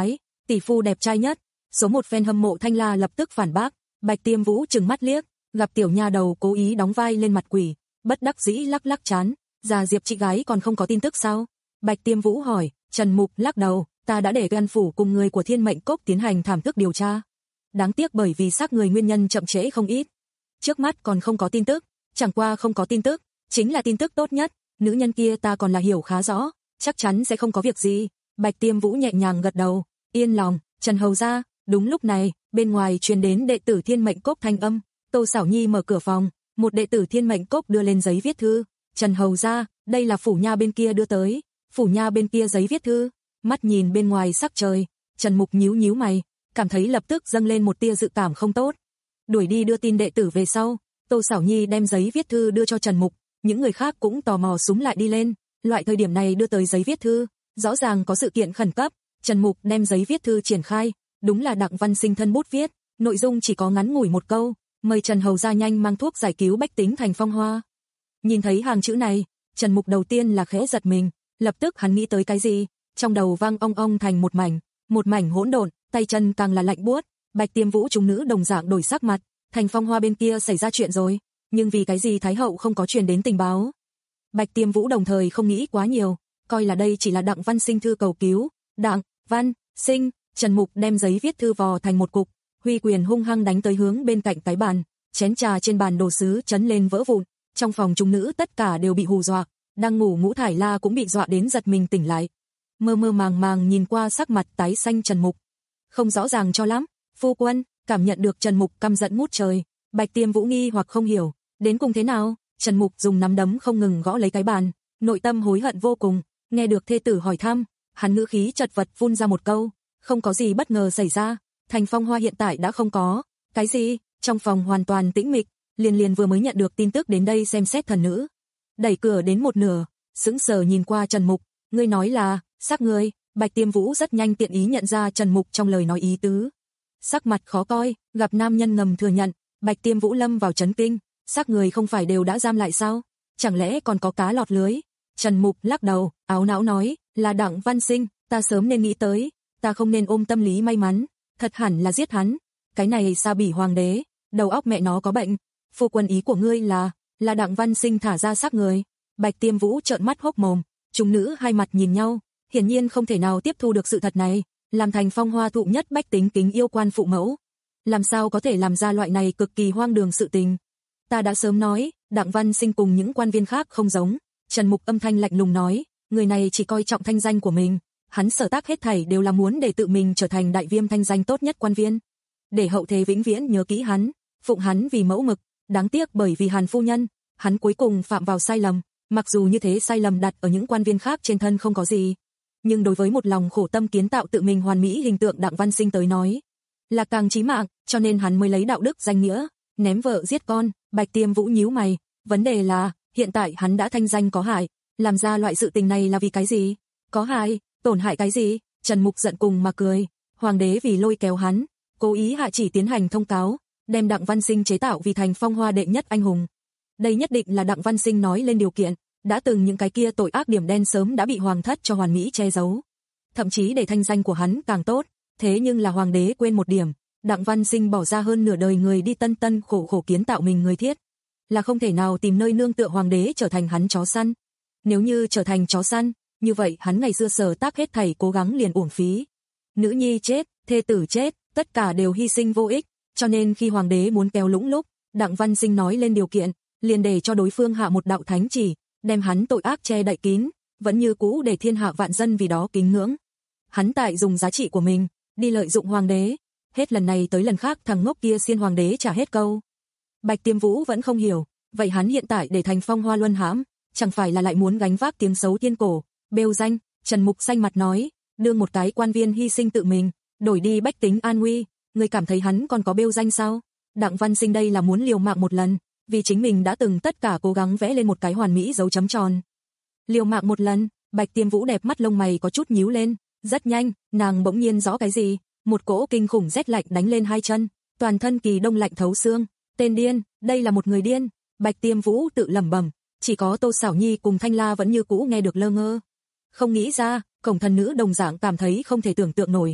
tỷ phu đẹp trai nhất. Số một fan hâm mộ Thanh La lập tức phản bác. Bạch Tiêm Vũ trừng mắt liếc, gặp tiểu nha đầu cố ý đóng vai lên mặt quỷ, bất đắc dĩ lắc lắc trán. Già Diệp chị gái còn không có tin tức sao? Bạch Tiêm Vũ hỏi. Trần Mục lắc đầu, ta đã để Gan phủ cùng người của Thiên Mệnh Cốc tiến hành thảm thức điều tra. Đáng tiếc bởi vì xác người nguyên nhân chậm trễ không ít. Trước mắt còn không có tin tức, chẳng qua không có tin tức, chính là tin tức tốt nhất, nữ nhân kia ta còn là hiểu khá rõ, chắc chắn sẽ không có việc gì. Bạch Tiêm Vũ nhẹ nhàng gật đầu, yên lòng. Trần hầu gia. Đúng lúc này, bên ngoài truyền đến đệ tử Thiên Mệnh Cốc thanh âm. Tô Sảo Nhi mở cửa phòng, một đệ tử Thiên Mệnh Cốc đưa lên giấy viết thư. Trần hầu gia, đây là phủ nha bên kia đưa tới. Phủ nha bên kia giấy viết thư. Mắt nhìn bên ngoài sắc trời, Trần Mục nhíu nhíu mày, cảm thấy lập tức dâng lên một tia dự cảm không tốt. Đuổi đi đưa tin đệ tử về sau, Tô Sảo Nhi đem giấy viết thư đưa cho Trần Mục, những người khác cũng tò mò súng lại đi lên. Loại thời điểm này đưa tới giấy viết thư, rõ ràng có sự kiện khẩn cấp. Trần Mục đem giấy viết thư triển khai, đúng là Đặng Văn Sinh thân bút viết, nội dung chỉ có ngắn ngủi một câu, mời Trần hầu gia nhanh mang thuốc giải cứu bách tính thành phong hoa. Nhìn thấy hàng chữ này, Trần Mục đầu tiên là khẽ giật mình, lập tức hắn nghĩ tới cái gì, trong đầu vang ong ong thành một mảnh, một mảnh hỗn độn, tay chân càng là lạnh buốt. Bạch Tiêm Vũ chúng nữ đồng dạng đổi sắc mặt, thành phong hoa bên kia xảy ra chuyện rồi, nhưng vì cái gì Thái hậu không có truyền đến tình báo? Bạch Tiêm Vũ đồng thời không nghĩ quá nhiều, coi là đây chỉ là Đặng Văn Sinh thư cầu cứu. Đặng Văn Sinh. Trần Mục đem giấy viết thư vò thành một cục, huy quyền hung hăng đánh tới hướng bên cạnh cái bàn, chén trà trên bàn đồ sứ chấn lên vỡ vụn, trong phòng chúng nữ tất cả đều bị hù dọa, đang ngủ Ngũ Thải La cũng bị dọa đến giật mình tỉnh lại. Mơ mơ màng màng nhìn qua sắc mặt tái xanh Trần Mục, không rõ ràng cho lắm. Phu quân. Cảm nhận được Trần Mục căm giận ngút trời, Bạch Tiêm Vũ nghi hoặc không hiểu, đến cùng thế nào? Trần Mục dùng nắm đấm không ngừng gõ lấy cái bàn, nội tâm hối hận vô cùng. Nghe được thê tử hỏi thăm, hắn ngữ khí chật vật phun ra một câu, không có gì bất ngờ xảy ra, thành phong hoa hiện tại đã không có. Cái gì? Trong phòng hoàn toàn tĩnh mịch, liền liền vừa mới nhận được tin tức đến đây xem xét thần nữ. Đẩy cửa đến một nửa, sững sờ nhìn qua Trần Mục, ngươi nói là, xác ngươi. Bạch Tiêm Vũ rất nhanh tiện ý nhận ra Trần Mục trong lời nói ý tứ. Sắc mặt khó coi, gặp nam nhân ngầm thừa nhận, Bạch Tiêm Vũ lâm vào chấn kinh, xác người không phải đều đã giam lại sao? Chẳng lẽ còn có cá lọt lưới? Trần Mục lắc đầu, áo não nói, là Đặng Văn Sinh, ta sớm nên nghĩ tới, ta không nên ôm tâm lý may mắn, thật hẳn là giết hắn. Cái này Sa Bỉ hoàng đế, đầu óc mẹ nó có bệnh. Phu quân ý của ngươi là, là Đặng Văn Sinh thả ra xác người. Bạch Tiêm Vũ trợn mắt hốc mồm, chúng nữ hai mặt nhìn nhau, hiển nhiên không thể nào tiếp thu được sự thật này, làm thành phong hoa thụ nhất bách tính kính yêu quan phụ mẫu. Làm sao có thể làm ra loại này cực kỳ hoang đường sự tình. Ta đã sớm nói, Đặng Văn Sinh cùng những quan viên khác không giống. Trần Mục âm thanh lạnh lùng nói, người này chỉ coi trọng thanh danh của mình, hắn sở tác hết thảy đều là muốn để tự mình trở thành đại viêm thanh danh tốt nhất quan viên, để hậu thế vĩnh viễn nhớ kỹ hắn, phụng hắn vì mẫu mực. Đáng tiếc bởi vì Hàn phu nhân, hắn cuối cùng phạm vào sai lầm, mặc dù như thế sai lầm đặt ở những quan viên khác trên thân không có gì, nhưng đối với một lòng khổ tâm kiến tạo tự mình hoàn mỹ hình tượng Đặng Văn Sinh tới nói, là càng chí mạng, cho nên hắn mới lấy đạo đức danh nghĩa, ném vợ giết con. Bạch Tiêm Vũ nhíu mày, vấn đề là, hiện tại hắn đã thanh danh có hại, làm ra loại sự tình này là vì cái gì? Có hại, tổn hại cái gì? Trần Mục giận cùng mà cười, hoàng đế vì lôi kéo hắn, cố ý hạ chỉ tiến hành thông cáo, đem Đặng Văn Sinh chế tạo vì thành phong hoa đệ nhất anh hùng. Đây nhất định là Đặng Văn Sinh nói lên điều kiện, đã từng những cái kia tội ác điểm đen sớm đã bị hoàng thất cho hoàn mỹ che giấu, thậm chí để thanh danh của hắn càng tốt. Thế nhưng là hoàng đế quên một điểm, Đặng Văn Sinh bỏ ra hơn nửa đời người đi tân tân khổ khổ kiến tạo mình người thiết, là không thể nào tìm nơi nương tựa hoàng đế trở thành hắn chó săn. Nếu như trở thành chó săn, như vậy hắn ngày xưa sở tác hết thảy cố gắng liền uổng phí. Nữ nhi chết, thê tử chết, tất cả đều hy sinh vô ích, cho nên khi hoàng đế muốn kéo lũng lúc, Đặng Văn Sinh nói lên điều kiện, liền để cho đối phương hạ một đạo thánh chỉ, đem hắn tội ác che đậy kín, vẫn như cũ để thiên hạ vạn dân vì đó kính ngưỡng. Hắn tại dùng giá trị của mình đi lợi dụng hoàng đế, hết lần này tới lần khác thằng ngốc kia xiên hoàng đế trả hết câu. Bạch Tiêm Vũ vẫn không hiểu, vậy hắn hiện tại để thành phong hoa luân hãm, chẳng phải là lại muốn gánh vác tiếng xấu thiên cổ, bêu danh. Trần Mục xanh mặt nói, đương một cái quan viên hy sinh tự mình, đổi đi bách tính an nguy, người cảm thấy hắn còn có bêu danh sao? Đặng Văn Sinh đây là muốn liều mạng một lần, vì chính mình đã từng tất cả cố gắng vẽ lên một cái hoàn mỹ dấu chấm tròn. Liều mạng một lần. Bạch Tiêm Vũ đẹp mắt lông mày có chút nhíu lên, rất nhanh, nàng bỗng nhiên rõ cái gì, một cỗ kinh khủng rét lạnh đánh lên hai chân, toàn thân kỳ đông lạnh thấu xương. Tên điên, đây là một người điên. Bạch Tiêm Vũ tự lẩm bẩm, chỉ có Tô Sảo Nhi cùng Thanh La vẫn như cũ nghe được lơ ngơ. Không nghĩ ra, cổng thần nữ đồng dạng cảm thấy không thể tưởng tượng nổi.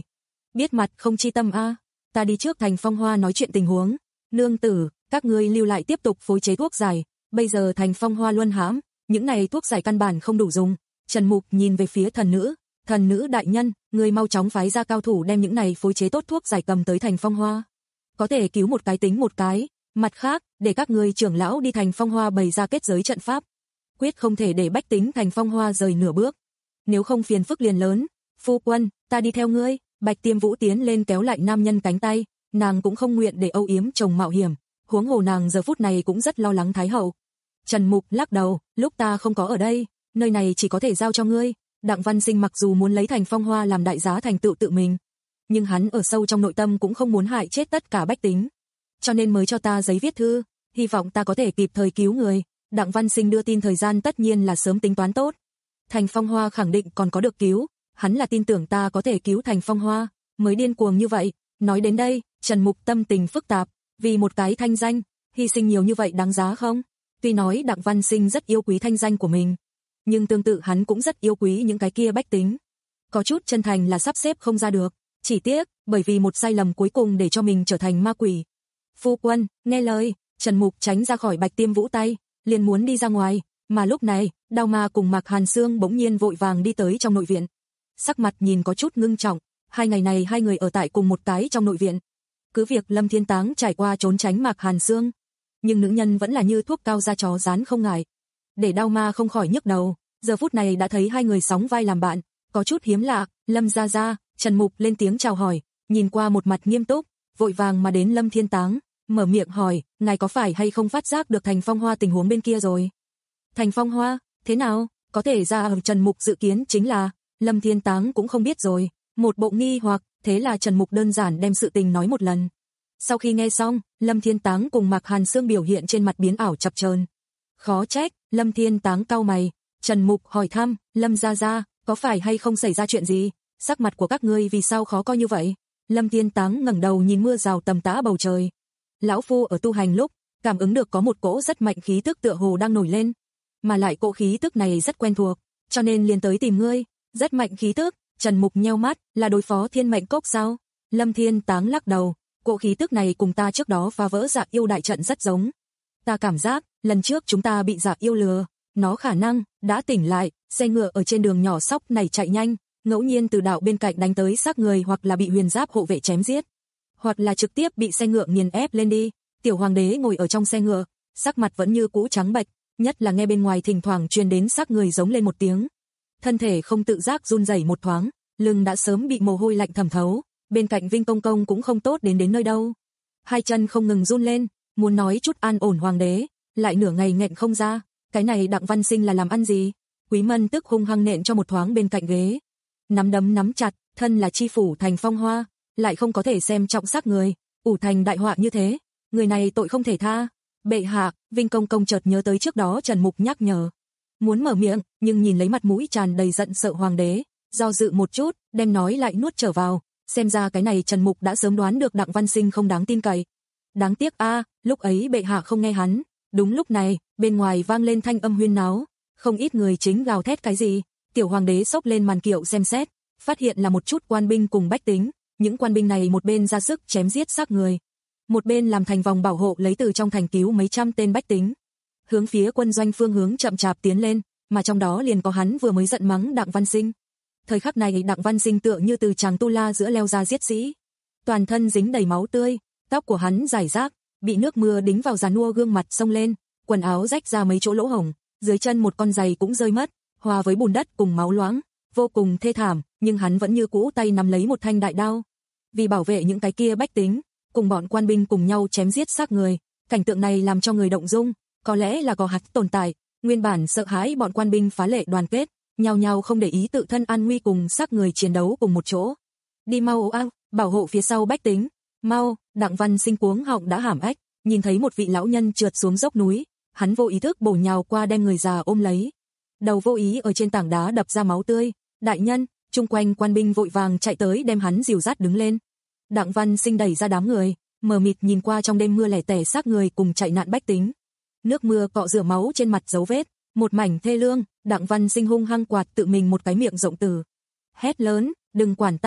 biết mặt không chi tâm a. Ta đi trước Thành Phong Hoa nói chuyện tình huống. Nương tử, các ngươi lưu lại tiếp tục phối chế thuốc giải, bây giờ Thành Phong Hoa luân hãm, những này thuốc giải căn bản không đủ dùng. Trần Mục nhìn về phía thần nữ, thần nữ đại nhân, người mau chóng phái ra cao thủ đem những này phối chế tốt thuốc giải cầm tới Thành Phong Hoa. Có thể cứu một cái tính một cái, mặt khác, để các ngươi trưởng lão đi Thành Phong Hoa bày ra kết giới trận pháp. Quyết không thể để bách tính Thành Phong Hoa rời nửa bước. Nếu không phiền phức liền lớn. Phu quân, ta đi theo ngươi. Bạch Tiêm Vũ tiến lên kéo lại nam nhân cánh tay, nàng cũng không nguyện để âu yếm chồng mạo hiểm, huống hồ nàng giờ phút này cũng rất lo lắng Thái hậu. Trần Mục lắc đầu, lúc ta không có ở đây, nơi này chỉ có thể giao cho ngươi. Đặng Văn Sinh mặc dù muốn lấy Thành Phong Hoa làm đại giá thành tựu tự mình, nhưng hắn ở sâu trong nội tâm cũng không muốn hại chết tất cả bách tính, cho nên mới cho ta giấy viết thư, hy vọng ta có thể kịp thời cứu người. Đặng Văn Sinh đưa tin thời gian tất nhiên là sớm tính toán tốt. Thành Phong Hoa khẳng định còn có được cứu, hắn là tin tưởng ta có thể cứu Thành Phong Hoa, mới điên cuồng như vậy. Nói đến đây, Trần Mục tâm tình phức tạp, vì một cái thanh danh, hy sinh nhiều như vậy đáng giá không? Tuy nói Đặng Văn Sinh rất yêu quý thanh danh của mình, nhưng tương tự hắn cũng rất yêu quý những cái kia bách tính. Có chút chân thành là sắp xếp không ra được, chỉ tiếc, bởi vì một sai lầm cuối cùng để cho mình trở thành ma quỷ. Phu quân, nghe lời, Trần Mục tránh ra khỏi Bạch Tiêm Vũ tay, liền muốn đi ra ngoài, mà lúc này, Đao Ma cùng Mạc Hàn Sương bỗng nhiên vội vàng đi tới trong nội viện. Sắc mặt nhìn có chút ngưng trọng, hai ngày này hai người ở tại cùng một cái trong nội viện. Cứ việc Lâm Thiên Táng trải qua trốn tránh Mạc Hàn Sương, nhưng nữ nhân vẫn là như thuốc cao da chó rán không ngại. Để Đao Ma không khỏi nhức đầu, giờ phút này đã thấy hai người sóng vai làm bạn, có chút hiếm lạ. Lâm gia gia, Trần Mục lên tiếng chào hỏi, nhìn qua một mặt nghiêm túc, vội vàng mà đến Lâm Thiên Táng, mở miệng hỏi, ngài có phải hay không phát giác được Thành Phong Hoa tình huống bên kia rồi? Thành Phong Hoa, thế nào? Có thể ra ở Trần Mục dự kiến chính là, Lâm Thiên Táng cũng không biết rồi, một bộ nghi hoặc, thế là Trần Mục đơn giản đem sự tình nói một lần. Sau khi nghe xong, Lâm Thiên Táng cùng Mạc Hàn Sương biểu hiện trên mặt biến ảo chập chờn. Khó trách, Lâm Thiên Táng cau mày, Trần Mục hỏi thăm, Lâm gia gia, có phải hay không xảy ra chuyện gì? Sắc mặt của các ngươi vì sao khó coi như vậy? Lâm Thiên Táng ngẩng đầu nhìn mưa rào tầm tã bầu trời. Lão phu ở tu hành lúc, cảm ứng được có một cỗ rất mạnh khí tức tựa hồ đang nổi lên, mà lại cỗ khí tức này rất quen thuộc, cho nên liền tới tìm ngươi. Rất mạnh khí tức, Trần Mục nheo mắt, là đối phó thiên mệnh cốc sao? Lâm Thiên Táng lắc đầu, cỗ khí tức này cùng ta trước đó phá vỡ Dạ Yêu đại trận rất giống. Ta cảm giác, lần trước chúng ta bị Dạ Yêu lừa, nó khả năng đã tỉnh lại, xe ngựa ở trên đường nhỏ sóc này chạy nhanh, ngẫu nhiên từ đạo bên cạnh đánh tới xác người, hoặc là bị huyền giáp hộ vệ chém giết, hoặc là trực tiếp bị xe ngựa nghiền ép lên đi. Tiểu hoàng đế ngồi ở trong xe ngựa, sắc mặt vẫn như cũ trắng bệch, nhất là nghe bên ngoài thỉnh thoảng truyền đến xác người giống lên một tiếng, thân thể không tự giác run rẩy một thoáng, lưng đã sớm bị mồ hôi lạnh thẩm thấu. Bên cạnh Vinh Công Công cũng không tốt đến đến nơi đâu, hai chân không ngừng run lên, muốn nói chút an ổn hoàng đế, lại nửa ngày nghẹn không ra. Cái này Đặng Văn Sinh là làm ăn gì? Quý Mân tức hung hăng nện cho một thoáng bên cạnh ghế, nắm đấm nắm chặt, thân là chi phủ Thành Phong Hoa, lại không có thể xem trọng xác người, ủ thành đại họa như thế, người này tội không thể tha. Bệ hạ, Vinh Công Công chợt nhớ tới trước đó Trần Mục nhắc nhở, muốn mở miệng, nhưng nhìn lấy mặt mũi tràn đầy giận sợ hoàng đế, do dự một chút, đem nói lại nuốt trở vào. Xem ra cái này Trần Mục đã sớm đoán được Đặng Văn Sinh không đáng tin cậy. Đáng tiếc a, lúc ấy bệ hạ không nghe hắn. Đúng lúc này, bên ngoài vang lên thanh âm huyên náo, không ít người chính gào thét cái gì. Tiểu hoàng đế xốc lên màn kiệu xem xét, phát hiện là một chút quan binh cùng bách tính. Những quan binh này một bên ra sức chém giết xác người, một bên làm thành vòng bảo hộ lấy từ trong thành cứu mấy trăm tên bách tính, hướng phía quân doanh phương hướng chậm chạp tiến lên, mà trong đó liền có hắn vừa mới giận mắng Đặng Văn Sinh. Thời khắc này Đặng Văn Sinh tựa như từ tràng tu la giữa leo ra giết sĩ, toàn thân dính đầy máu tươi, tóc của hắn rải rác, bị nước mưa đính vào giàn nua gương mặt xông lên, quần áo rách ra mấy chỗ lỗ hổng, dưới chân một con giày cũng rơi mất, hòa với bùn đất cùng máu loãng, vô cùng thê thảm, nhưng hắn vẫn như cũ tay nắm lấy một thanh đại đao, vì bảo vệ những cái kia bách tính, cùng bọn quan binh cùng nhau chém giết xác người. Cảnh tượng này làm cho người động dung, có lẽ là có hắn tồn tại, nguyên bản sợ hãi bọn quan binh phá lệ đoàn kết, nhao nhao không để ý tự thân an nguy cùng xác người chiến đấu cùng một chỗ. Đi mau a, bảo hộ phía sau bách tính, mau. Đặng Văn Sinh cuống họng đã hàm ếch, nhìn thấy một vị lão nhân trượt xuống dốc núi, hắn vô ý thức bổ nhào qua đem người già ôm lấy, đầu vô ý ở trên tảng đá đập ra máu tươi. Đại nhân, chung quanh quan binh vội vàng chạy tới đem hắn dìu dắt đứng lên. Đặng Văn Sinh đẩy ra đám người, mờ mịt nhìn qua trong đêm mưa lẻ tẻ xác người cùng chạy nạn bách tính. Nước mưa cọ rửa máu trên mặt dấu vết, một mảnh thê lương. Đặng Văn Sinh hung hăng quạt tự mình một cái miệng rộng từ, hét lớn, đừng quản ta.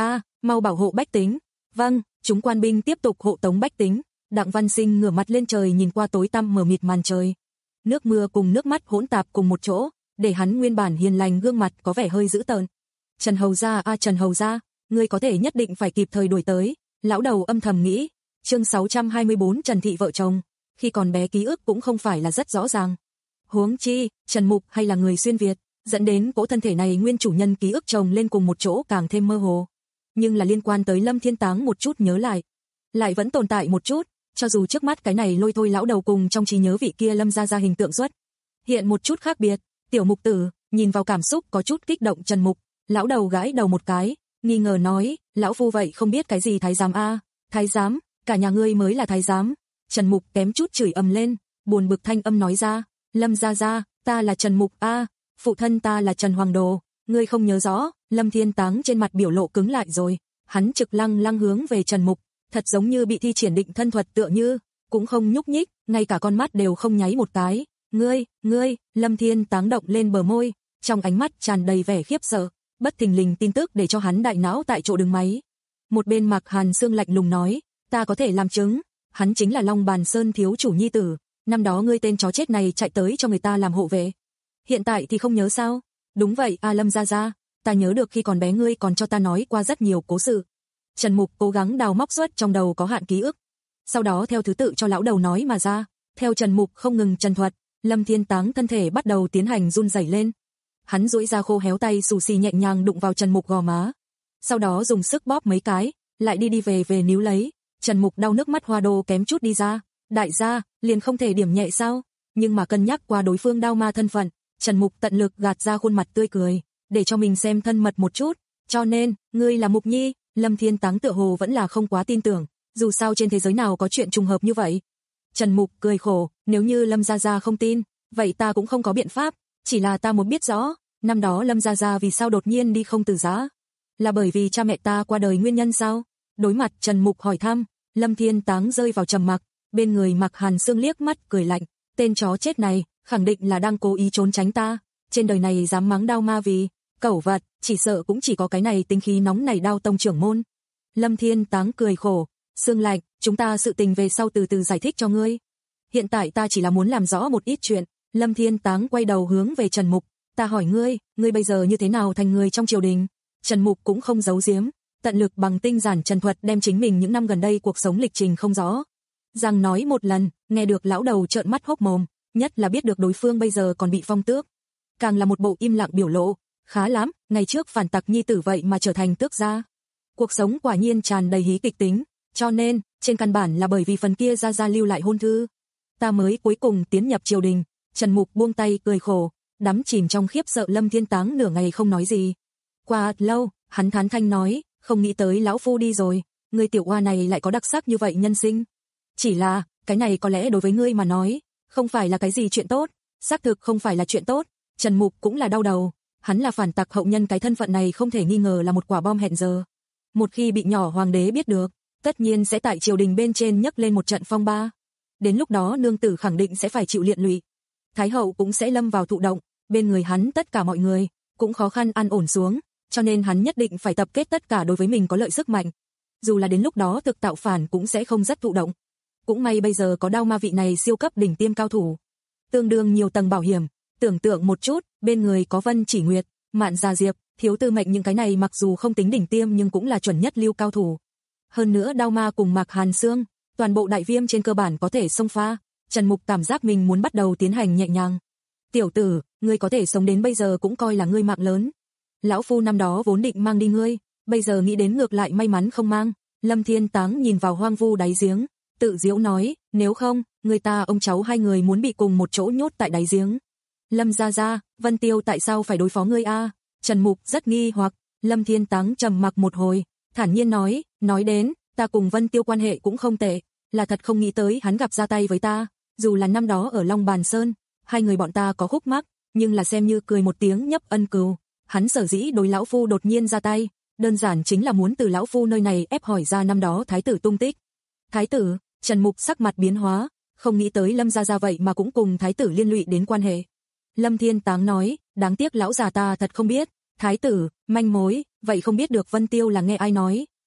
mau bảo hộ bách tính. Vâng, chúng quan binh tiếp tục hộ tống bách tính. Đặng Văn Sinh ngửa mặt lên trời nhìn qua tối tăm mờ mịt màn trời. Nước mưa cùng nước mắt hỗn tạp cùng một chỗ, để hắn nguyên bản hiền lành gương mặt có vẻ hơi dữ tợn. Trần Hầu gia a Trần Hầu gia, ngươi có thể nhất định phải kịp thời đuổi tới. Lão đầu âm thầm nghĩ. Chương sáu trăm hai mươi bốn Trần Thị vợ chồng. Khi còn bé ký ức cũng không phải là rất rõ ràng. Huống chi, Trần Mục hay là người xuyên Việt, dẫn đến cỗ thân thể này nguyên chủ nhân ký ức chồng lên cùng một chỗ càng thêm mơ hồ. Nhưng là liên quan tới Lâm Thiên Táng một chút nhớ lại, lại vẫn tồn tại một chút, cho dù trước mắt cái này lôi thôi lão đầu cùng trong trí nhớ vị kia Lâm gia gia hình tượng xuất hiện một chút khác biệt. Tiểu Mục Tử nhìn vào cảm xúc có chút kích động Trần Mục, lão đầu gãi đầu một cái, nghi ngờ nói, lão phu vậy không biết cái gì thái giám a? Thái giám, cả nhà ngươi mới là thái giám. Trần Mục kém chút chửi ầm lên, buồn bực thanh âm nói ra, Lâm gia gia, ta là Trần Mục a, phụ thân ta là Trần Hoàng Đồ, ngươi không nhớ rõ? Lâm Thiên Táng trên mặt biểu lộ cứng lại rồi, hắn trực lăng lăng hướng về Trần Mục, thật giống như bị thi triển định thân thuật tựa như, cũng không nhúc nhích, ngay cả con mắt đều không nháy một cái. Ngươi, ngươi, Lâm Thiên Táng động lên bờ môi, trong ánh mắt tràn đầy vẻ khiếp sợ, bất thình lình tin tức để cho hắn đại não tại chỗ đứng máy. Một bên Mạc Hàn Sương lạnh lùng nói, ta có thể làm chứng, hắn chính là Long Bàn Sơn thiếu chủ nhi tử, năm đó ngươi tên chó chết này chạy tới cho người ta làm hộ vệ. Hiện tại thì không nhớ sao? Đúng vậy, a Lâm gia gia, ta nhớ được khi còn bé ngươi còn cho ta nói qua rất nhiều cố sự. Trần Mục cố gắng đào móc xuất trong đầu có hạn ký ức, sau đó theo thứ tự cho lão đầu nói mà ra. Theo Trần Mục không ngừng trần thuật, Lâm Thiên Táng thân thể bắt đầu tiến hành run rẩy lên. Hắn duỗi ra khô héo tay xù xì nhẹ nhàng đụng vào Trần Mục gò má, sau đó dùng sức bóp mấy cái, lại đi đi về về níu lấy. Trần Mục đau nước mắt hoa đô kém chút đi ra, đại gia, liền không thể điểm nhẹ sao? Nhưng mà cân nhắc qua đối phương đao ma thân phận, Trần Mục tận lực gạt ra khuôn mặt tươi cười, để cho mình xem thân mật một chút. Cho nên, ngươi là Mục Nhi? Lâm Thiên Táng tựa hồ vẫn là không quá tin tưởng, dù sao trên thế giới nào có chuyện trùng hợp như vậy. Trần Mục cười khổ, nếu như Lâm gia gia không tin, vậy ta cũng không có biện pháp, chỉ là ta muốn biết rõ, năm đó Lâm gia gia vì sao đột nhiên đi không từ giã? Là bởi vì cha mẹ ta qua đời nguyên nhân sao? Đối mặt Trần Mục hỏi thăm, Lâm Thiên Táng rơi vào trầm mặc, bên người Mạc Hàn Sương liếc mắt cười lạnh, tên chó chết này, khẳng định là đang cố ý trốn tránh ta, trên đời này dám mắng đao ma vì cẩu vật, chỉ sợ cũng chỉ có cái này tính khí nóng này Đao tông trưởng môn. Lâm Thiên Táng cười khổ, Sương lạnh, chúng ta sự tình về sau từ từ giải thích cho ngươi. Hiện tại ta chỉ là muốn làm rõ một ít chuyện. Lâm Thiên Táng quay đầu hướng về Trần Mục, ta hỏi ngươi, ngươi bây giờ như thế nào thành người trong triều đình? Trần Mục cũng không giấu giếm, tận lực bằng tinh giản trần thuật đem chính mình những năm gần đây cuộc sống lịch trình không rõ rằng nói một lần. Nghe được lão đầu trợn mắt hốc mồm, nhất là biết được đối phương bây giờ còn bị phong tước, càng là một bộ im lặng biểu lộ. Khá lắm, ngày trước phản tặc nhi tử vậy mà trở thành tước gia. Cuộc sống quả nhiên tràn đầy hí kịch tính, cho nên, trên căn bản là bởi vì phần kia gia gia lưu lại hôn thư, ta mới cuối cùng tiến nhập triều đình. Trần Mục buông tay cười khổ, đắm chìm trong khiếp sợ. Lâm Thiên Táng nửa ngày không nói gì. Qua lâu, hắn thán thanh nói, không nghĩ tới lão phu đi rồi, người tiểu oa này lại có đặc sắc như vậy nhân sinh. Chỉ là, cái này có lẽ đối với ngươi mà nói, không phải là cái gì chuyện tốt, xác thực không phải là chuyện tốt. Trần Mục cũng là đau đầu, hắn là phản tặc hậu nhân, cái thân phận này không thể nghi ngờ là một quả bom hẹn giờ. Một khi bị nhỏ hoàng đế biết được, tất nhiên sẽ tại triều đình bên trên nhấc lên một trận phong ba. Đến lúc đó nương tử khẳng định sẽ phải chịu liện lụy. Thái hậu cũng sẽ lâm vào thụ động, bên người hắn tất cả mọi người cũng khó khăn an ổn xuống, cho nên hắn nhất định phải tập kết tất cả đối với mình có lợi sức mạnh. Dù là đến lúc đó thực tạo phản cũng sẽ không rất thụ động. Cũng may bây giờ có Đao ma vị này siêu cấp đỉnh tiêm cao thủ, tương đương nhiều tầng bảo hiểm. Tưởng tượng một chút, bên người có Vân Chỉ Nguyệt, Mạn Gia Diệp, Thiếu Tư Mệnh, những cái này mặc dù không tính đỉnh tiêm nhưng cũng là chuẩn nhất lưu cao thủ. Hơn nữa Đao ma cùng Mạc Hàn Sương, toàn bộ đại viêm trên cơ bản có thể xông pha. Trần Mục cảm giác mình muốn bắt đầu tiến hành nhẹ nhàng. Tiểu tử, ngươi có thể sống đến bây giờ cũng coi là ngươi mạng lớn. Lão phu năm đó vốn định mang đi ngươi, bây giờ nghĩ đến ngược lại may mắn không mang. Lâm Thiên Táng nhìn vào hoang vu đáy giếng, tự giễu nói, nếu không, người ta ông cháu hai người muốn bị cùng một chỗ nhốt tại đáy giếng. Lâm gia gia, Vân Tiêu tại sao phải đối phó ngươi a? Trần Mục rất nghi hoặc. Lâm Thiên Táng trầm mặc một hồi, thản nhiên nói, nói đến, ta cùng Vân Tiêu quan hệ cũng không tệ, là thật không nghĩ tới hắn gặp ra tay với ta. Dù là năm đó ở Long Bàn Sơn, hai người bọn ta có khúc mắc, nhưng là xem như cười một tiếng nhấp ân cừu. Hắn sở dĩ đối lão phu đột nhiên ra tay, đơn giản chính là muốn từ lão phu nơi này ép hỏi ra năm đó thái tử tung tích. Thái tử? Trần Mục sắc mặt biến hóa, không nghĩ tới Lâm gia gia vậy mà cũng cùng thái tử liên lụy đến quan hệ. Lâm Thiên Táng nói, đáng tiếc lão già ta thật không biết. Thái tử, manh mối, vậy không biết được Vân Tiêu là nghe ai nói?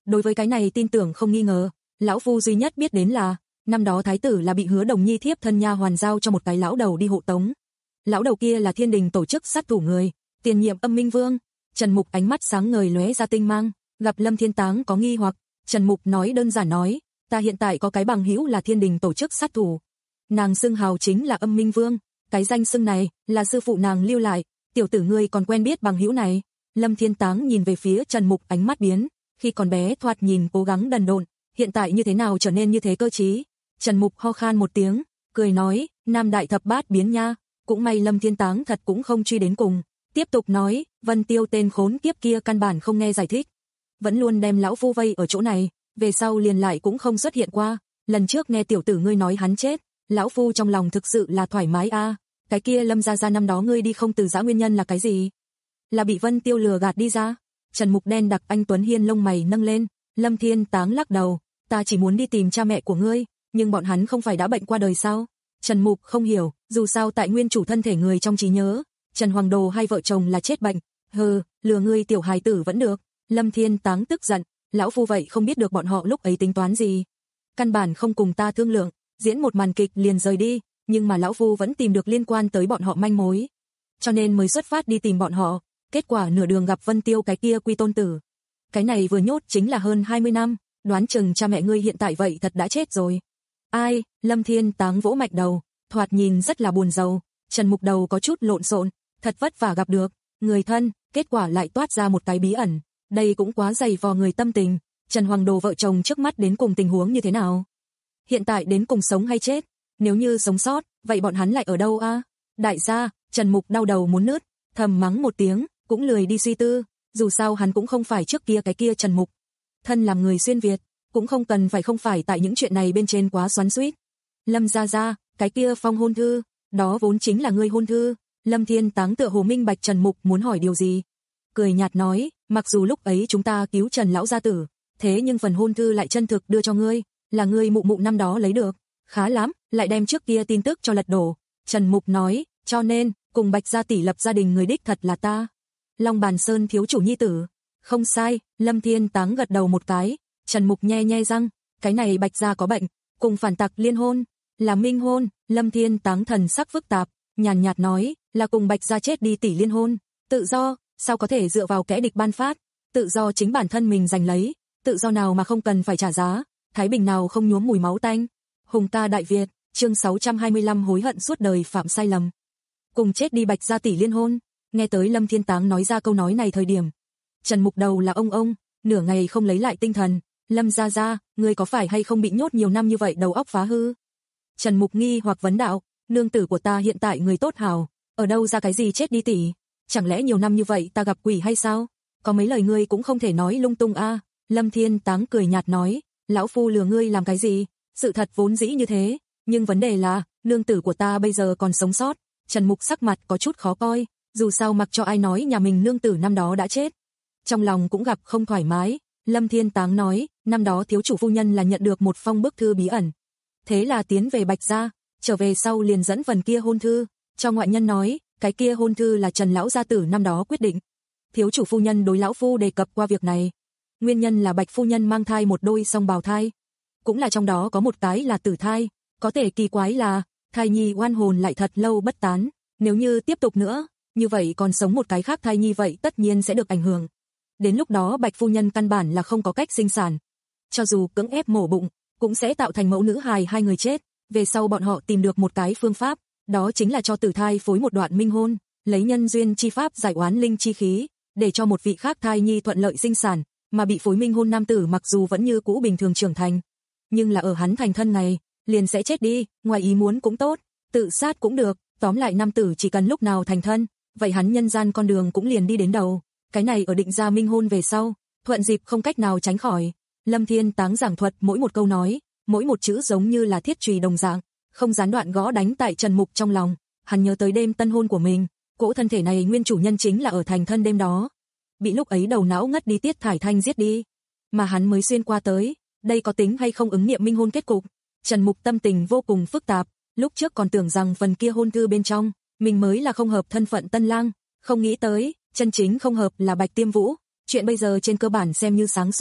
Đối với cái này tin tưởng không nghi ngờ, lão phu duy nhất biết đến là, năm đó thái tử là bị Hứa Đồng Nhi thiếp thân nha hoàn giao cho một cái lão đầu đi hộ tống. Lão đầu kia là thiên đình tổ chức sát thủ người, tiền nhiệm Âm Minh Vương. Trần Mục ánh mắt sáng ngời lóe ra tinh mang, gặp Lâm Thiên Táng có nghi hoặc, Trần Mục nói đơn giản nói, ta hiện tại có cái bằng hữu là thiên đình tổ chức sát thủ. Nàng xưng hào chính là Âm Minh Vương, cái danh xưng này là sư phụ nàng lưu lại, tiểu tử ngươi còn quen biết bằng hữu này. Lâm Thiên Táng nhìn về phía Trần Mục ánh mắt biến, khi còn bé thoạt nhìn cố gắng đần độn, hiện tại như thế nào trở nên như thế cơ trí. Trần Mục ho khan một tiếng, cười nói, nam đại thập bát biến nha, cũng may Lâm Thiên Táng thật cũng không truy đến cùng, tiếp tục nói, Vân Tiêu tên khốn kiếp kia căn bản không nghe giải thích, vẫn luôn đem lão phu vây ở chỗ này, về sau liền lại cũng không xuất hiện qua, lần trước nghe tiểu tử ngươi nói hắn chết, lão phu trong lòng thực sự là thoải mái a. À. Cái kia Lâm gia gia năm đó ngươi đi không từ giã nguyên nhân là cái gì? Là bị Vân Tiêu lừa gạt đi ra? Trần Mục đen đặc anh tuấn hiên lông mày nâng lên, Lâm Thiên Táng lắc đầu, ta chỉ muốn đi tìm cha mẹ của ngươi, nhưng bọn hắn không phải đã bệnh qua đời sao? Trần Mục không hiểu, dù sao tại nguyên chủ thân thể người trong trí nhớ, Trần Hoàng Đồ hai vợ chồng là chết bệnh, hừ, lừa ngươi tiểu hài tử vẫn được. Lâm Thiên Táng tức giận, lão phu vậy không biết được bọn họ lúc ấy tính toán gì, căn bản không cùng ta thương lượng, diễn một màn kịch liền rời đi, nhưng mà lão phu vẫn tìm được liên quan tới bọn họ manh mối, cho nên mới xuất phát đi tìm bọn họ, kết quả nửa đường gặp Vân Tiêu cái kia quy tôn tử. Cái này vừa nhốt chính là hơn hai mươi năm, đoán chừng cha mẹ ngươi hiện tại vậy thật đã chết rồi. Ai? Lâm Thiên Táng vỗ mạch đầu, thoạt nhìn rất là buồn rầu. Trần Mục đầu có chút lộn xộn, thật vất vả gặp được người thân, kết quả lại toát ra một cái bí ẩn, đây cũng quá dày vò người tâm tình. Trần Hoàng Đồ vợ chồng trước mắt đến cùng tình huống như thế nào? Hiện tại đến cùng sống hay chết? Nếu như sống sót, vậy bọn hắn lại ở đâu a? À? Đại gia, Trần Mục đau đầu muốn nứt, thầm mắng một tiếng, cũng lười đi suy tư, dù sao hắn cũng không phải trước kia cái kia Trần Mục. Thân làm người xuyên Việt, cũng không cần phải không phải tại những chuyện này bên trên quá xoắn xuýt. Lâm gia gia, cái kia phong hôn thư, đó vốn chính là ngươi hôn thư. Lâm Thiên Táng tựa hồ minh bạch Trần Mục muốn hỏi điều gì, cười nhạt nói, mặc dù lúc ấy chúng ta cứu Trần lão gia tử, thế nhưng phần hôn thư lại chân thực đưa cho ngươi, là ngươi mụ mụ năm đó lấy được, khá lắm, lại đem trước kia tin tức cho lật đổ. Trần Mục nói, cho nên, cùng Bạch gia tỷ lập gia đình người đích thật là ta, Long Bàn Sơn thiếu chủ nhi tử. Không sai, Lâm Thiên Táng gật đầu một cái. Trần Mục nhe nhe răng, cái này Bạch gia có bệnh, cùng phản tặc liên hôn, là minh hôn. Lâm Thiên Táng thần sắc phức tạp, nhàn nhạt nói, là cùng Bạch gia chết đi tỷ liên hôn. Tự do, sao có thể dựa vào kẻ địch ban phát, tự do chính bản thân mình giành lấy, tự do nào mà không cần phải trả giá, thái bình nào không nhuốm mùi máu tanh. Hùng ca Đại Việt, chương sáu trăm hai mươi lăm hối hận suốt đời phạm sai lầm. Cùng chết đi Bạch gia tỷ liên hôn. Nghe tới Lâm Thiên Táng nói ra câu nói này thời điểm, Trần Mục đầu là ông ông, nửa ngày không lấy lại tinh thần. Lâm gia gia, ngươi có phải hay không bị nhốt nhiều năm như vậy đầu óc phá hư? Trần Mục nghi hoặc vấn đạo, nương tử của ta hiện tại người tốt hảo, ở đâu ra cái gì chết đi tỷ? Chẳng lẽ nhiều năm như vậy ta gặp quỷ hay sao? Có mấy lời ngươi cũng không thể nói lung tung a. À? Lâm Thiên Táng cười nhạt nói, lão phu lừa ngươi làm cái gì? Sự thật vốn dĩ như thế, nhưng vấn đề là, nương tử của ta bây giờ còn sống sót. Trần Mục sắc mặt có chút khó coi, dù sao mặc cho ai nói nhà mình nương tử năm đó đã chết, trong lòng cũng gặp không thoải mái. Lâm Thiên Táng nói, năm đó thiếu chủ phu nhân là nhận được một phong bức thư bí ẩn, thế là tiến về Bạch gia, trở về sau liền dẫn phần kia hôn thư cho ngoại nhân nói, cái kia hôn thư là Trần lão gia tử năm đó quyết định. Thiếu chủ phu nhân đối lão phu đề cập qua việc này, nguyên nhân là Bạch phu nhân mang thai một đôi song bào thai, cũng là trong đó có một cái là tử thai, có thể kỳ quái là thai nhi oan hồn lại thật lâu bất tán, nếu như tiếp tục nữa, như vậy còn sống một cái khác thai nhi vậy tất nhiên sẽ được ảnh hưởng. Đến lúc đó Bạch phu nhân căn bản là không có cách sinh sản, cho dù cưỡng ép mổ bụng, cũng sẽ tạo thành mẫu nữ hài hai người chết. Về sau bọn họ tìm được một cái phương pháp, đó chính là cho tử thai phối một đoạn minh hôn, lấy nhân duyên chi pháp giải oán linh chi khí, để cho một vị khác thai nhi thuận lợi sinh sản, mà bị phối minh hôn nam tử mặc dù vẫn như cũ bình thường trưởng thành, nhưng là ở hắn thành thân ngày, liền sẽ chết đi, ngoài ý muốn cũng tốt, tự sát cũng được, tóm lại nam tử chỉ cần lúc nào thành thân, vậy hắn nhân gian con đường cũng liền đi đến đầu. Cái này ở định ra minh hôn về sau, thuận dịp không cách nào tránh khỏi. Lâm Thiên Táng giảng thuật mỗi một câu nói, mỗi một chữ giống như là thiết chùy đồng dạng, không gián đoạn gõ đánh tại Trần Mục trong lòng. Hắn nhớ tới đêm tân hôn của mình, cỗ thân thể này nguyên chủ nhân chính là ở thành thân đêm đó, bị lúc ấy đầu não ngất đi Tiết Thải Thanh giết đi, mà hắn mới xuyên qua tới, đây có tính hay không ứng nghiệm minh hôn kết cục? Trần Mục tâm tình vô cùng phức tạp, lúc trước còn tưởng rằng phần kia hôn thư bên trong, mình mới là không hợp thân phận tân lang, không nghĩ tới, chân chính không hợp là Bạch Tiêm Vũ, chuyện bây giờ trên cơ bản xem như sáng suốt,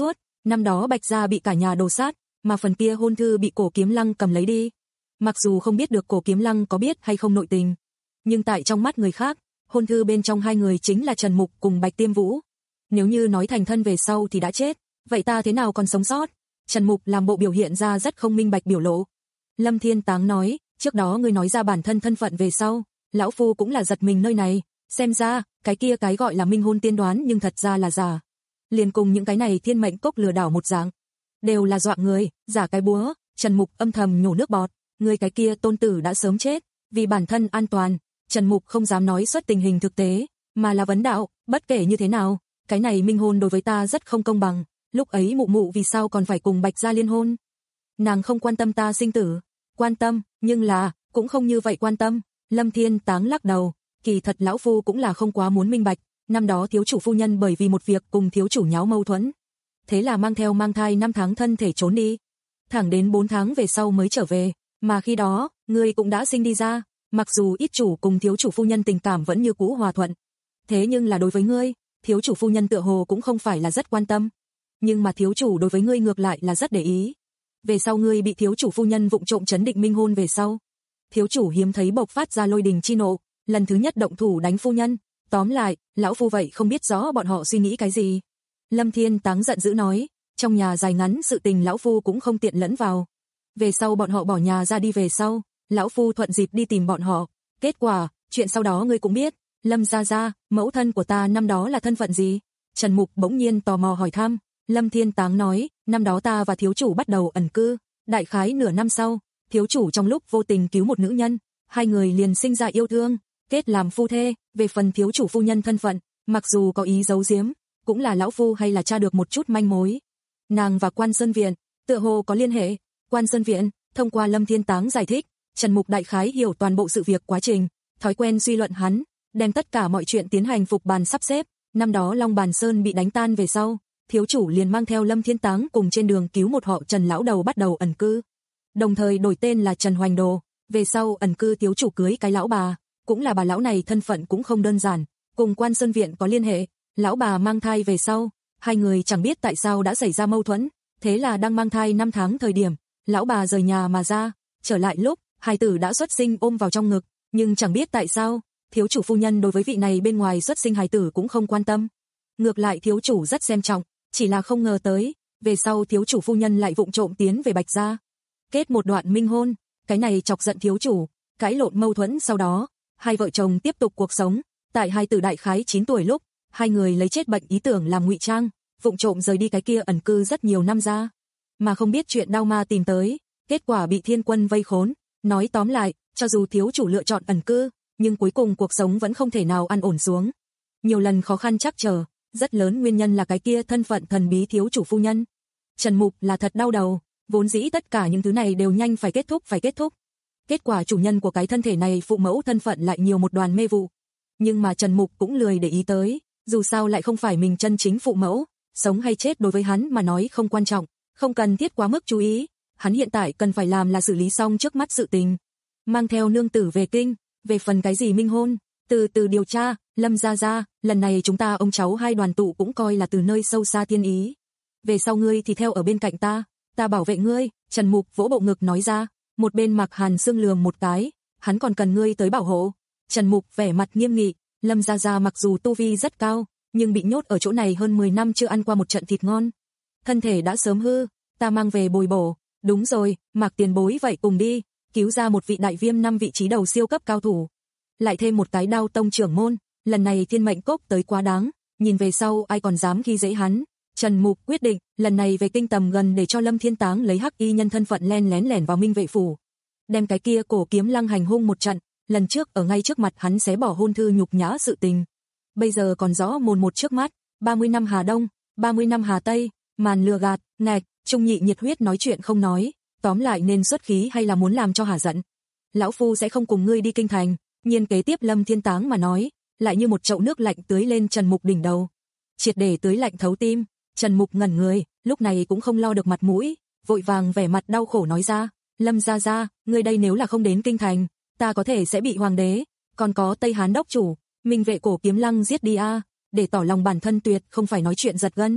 Năm đó Bạch gia bị cả nhà đồ sát, mà phần kia hôn thư bị Cổ Kiếm Lăng cầm lấy đi. Mặc dù không biết được Cổ Kiếm Lăng có biết hay không nội tình, nhưng tại trong mắt người khác, hôn thư bên trong hai người chính là Trần Mục cùng Bạch Tiêm Vũ. Nếu như nói thành thân về sau thì đã chết, vậy ta thế nào còn sống sót? Trần Mục làm bộ biểu hiện ra rất không minh bạch biểu lộ. Lâm Thiên Táng nói, trước đó ngươi nói ra bản thân thân phận về sau, lão phu cũng là giật mình nơi này, xem ra, cái kia cái gọi là minh hôn tiên đoán nhưng thật ra là giả. Liền cùng những cái này thiên mệnh cốc lừa đảo một dạng, đều là dọa người, giả cái búa. Trần Mục âm thầm nhổ nước bọt, người cái kia tôn tử đã sớm chết, vì bản thân an toàn, Trần Mục không dám nói xuất tình hình thực tế, mà là vấn đạo, bất kể như thế nào, cái này minh hôn đối với ta rất không công bằng, lúc ấy mụ mụ vì sao còn phải cùng Bạch gia liên hôn? Nàng không quan tâm ta sinh tử, quan tâm, nhưng là, cũng không như vậy quan tâm. Lâm Thiên Táng lắc đầu, kỳ thật lão phu cũng là không quá muốn minh bạch, năm đó thiếu chủ phu nhân bởi vì một việc cùng thiếu chủ nháo mâu thuẫn, thế là mang theo mang thai năm tháng thân thể trốn đi, thẳng đến bốn tháng về sau mới trở về, mà khi đó, ngươi cũng đã sinh đi ra, mặc dù ít chủ cùng thiếu chủ phu nhân tình cảm vẫn như cũ hòa thuận, thế nhưng là đối với ngươi, thiếu chủ phu nhân tựa hồ cũng không phải là rất quan tâm, nhưng mà thiếu chủ đối với ngươi ngược lại là rất để ý. Về sau ngươi bị thiếu chủ phu nhân vụng trộm trấn định minh hôn về sau, thiếu chủ hiếm thấy bộc phát ra lôi đình chi nộ, lần thứ nhất động thủ đánh phu nhân, tóm lại, lão phu vậy không biết rõ bọn họ suy nghĩ cái gì. Lâm Thiên Táng giận dữ nói, trong nhà dài ngắn sự tình lão phu cũng không tiện lẫn vào. Về sau bọn họ bỏ nhà ra đi về sau, lão phu thuận dịp đi tìm bọn họ, kết quả, chuyện sau đó ngươi cũng biết, Lâm gia gia, mẫu thân của ta năm đó là thân phận gì? Trần Mục bỗng nhiên tò mò hỏi thăm. Lâm Thiên Táng nói, năm đó ta và thiếu chủ bắt đầu ẩn cư, đại khái nửa năm sau, thiếu chủ trong lúc vô tình cứu một nữ nhân, hai người liền sinh ra yêu thương, kết làm phu thê. Về phần thiếu chủ phu nhân thân phận, mặc dù có ý giấu giếm, cũng là lão phu hay là tra được một chút manh mối. Nàng và Quan Sơn Viện, tựa hồ có liên hệ. Quan Sơn Viện, thông qua Lâm Thiên Táng giải thích, Trần Mục đại khái hiểu toàn bộ sự việc quá trình, thói quen suy luận hắn, đem tất cả mọi chuyện tiến hành phục bàn sắp xếp. Năm đó Long Bàn Sơn bị đánh tan về sau, thiếu chủ liền mang theo Lâm Thiên Táng cùng trên đường cứu một họ Trần lão đầu bắt đầu ẩn cư, đồng thời đổi tên là Trần Hoành Đồ. Về sau ẩn cư thiếu chủ cưới cái lão bà, cũng là bà lão này thân phận cũng không đơn giản, cùng Quan Sơn Viện có liên hệ. Lão bà mang thai về sau, hai người chẳng biết tại sao đã xảy ra mâu thuẫn, thế là đang mang thai năm tháng thời điểm, lão bà rời nhà mà ra, trở lại lúc hài tử đã xuất sinh ôm vào trong ngực, nhưng chẳng biết tại sao, thiếu chủ phu nhân đối với vị này bên ngoài xuất sinh hài tử cũng không quan tâm. Ngược lại thiếu chủ rất xem trọng, chỉ là không ngờ tới, về sau thiếu chủ phu nhân lại vụng trộm tiến về Bạch gia, kết một đoạn minh hôn, cái này chọc giận thiếu chủ, cãi lộn mâu thuẫn. Sau đó, hai vợ chồng tiếp tục cuộc sống, tại hai tử đại khái chín tuổi lúc, hai người lấy chết bệnh ý tưởng làm ngụy trang, vụng trộm rời đi cái kia ẩn cư rất nhiều năm ra, mà không biết chuyện đao ma tìm tới, kết quả bị thiên quân vây khốn. Nói tóm lại, cho dù thiếu chủ lựa chọn ẩn cư, nhưng cuối cùng cuộc sống vẫn không thể nào an ổn xuống. Nhiều lần khó khăn trắc trở, rất lớn nguyên nhân là cái kia thân phận thần bí thiếu chủ phu nhân. Trần Mục là thật đau đầu, vốn dĩ tất cả những thứ này đều nhanh phải kết thúc phải kết thúc. Kết quả chủ nhân của cái thân thể này phụ mẫu thân phận lại nhiều một đoàn mê vụ. Nhưng mà Trần Mục cũng lười để ý tới, dù sao lại không phải mình chân chính phụ mẫu, sống hay chết đối với hắn mà nói không quan trọng, không cần thiết quá mức chú ý. Hắn hiện tại cần phải làm là xử lý xong trước mắt sự tình, mang theo nương tử về kinh. Về phần cái gì minh hôn, từ từ điều tra. Lâm gia gia, lần này chúng ta ông cháu hai đoàn tụ cũng coi là từ nơi sâu xa thiên ý. Về sau ngươi thì theo ở bên cạnh ta, ta bảo vệ ngươi. Trần Mục vỗ bộ ngực nói ra, một bên Mạc Hàn Sương lườm một cái, hắn còn cần ngươi tới bảo hộ. Trần Mục vẻ mặt nghiêm nghị, Lâm gia gia mặc dù tu vi rất cao, nhưng bị nhốt ở chỗ này hơn mười năm chưa ăn qua một trận thịt ngon, thân thể đã sớm hư, ta mang về bồi bổ. Đúng rồi, Mạc tiền bối vậy cùng đi, cứu ra một vị đại viêm năm vị trí đầu siêu cấp cao thủ, lại thêm một cái đao tông trưởng môn. Lần này thiên mệnh cốc tới quá đáng, nhìn về sau ai còn dám khi dễ hắn. Trần Mục quyết định, lần này về kinh tầm gần để cho Lâm Thiên Táng lấy hắc y nhân thân phận len lén lẻn vào Minh Vệ phủ, đem cái kia Cổ Kiếm Lăng hành hung một trận. Lần trước ở ngay trước mặt hắn xé bỏ hôn thư nhục nhã sự tình, bây giờ còn rõ mồn một trước mắt. ba mươi năm Hà Đông, ba mươi năm Hà Tây, màn lừa gạt, ngạch. Trung Nhị nhiệt huyết nói chuyện không nói, tóm lại nên xuất khí hay là muốn làm cho hả giận. Lão phu sẽ không cùng ngươi đi kinh thành. Nhiên kế tiếp Lâm Thiên Táng mà nói, lại như một chậu nước lạnh tưới lên Trần Mục đỉnh đầu, triệt để tưới lạnh thấu tim. Trần Mục ngẩn người, lúc này cũng không lo được mặt mũi, vội vàng vẻ mặt đau khổ nói ra, Lâm gia gia, ngươi đây nếu là không đến kinh thành, ta có thể sẽ bị hoàng đế, còn có Tây Hán đốc chủ, Minh Vệ Cổ Kiếm Lăng giết đi a. Để tỏ lòng bản thân tuyệt không phải nói chuyện giật gân.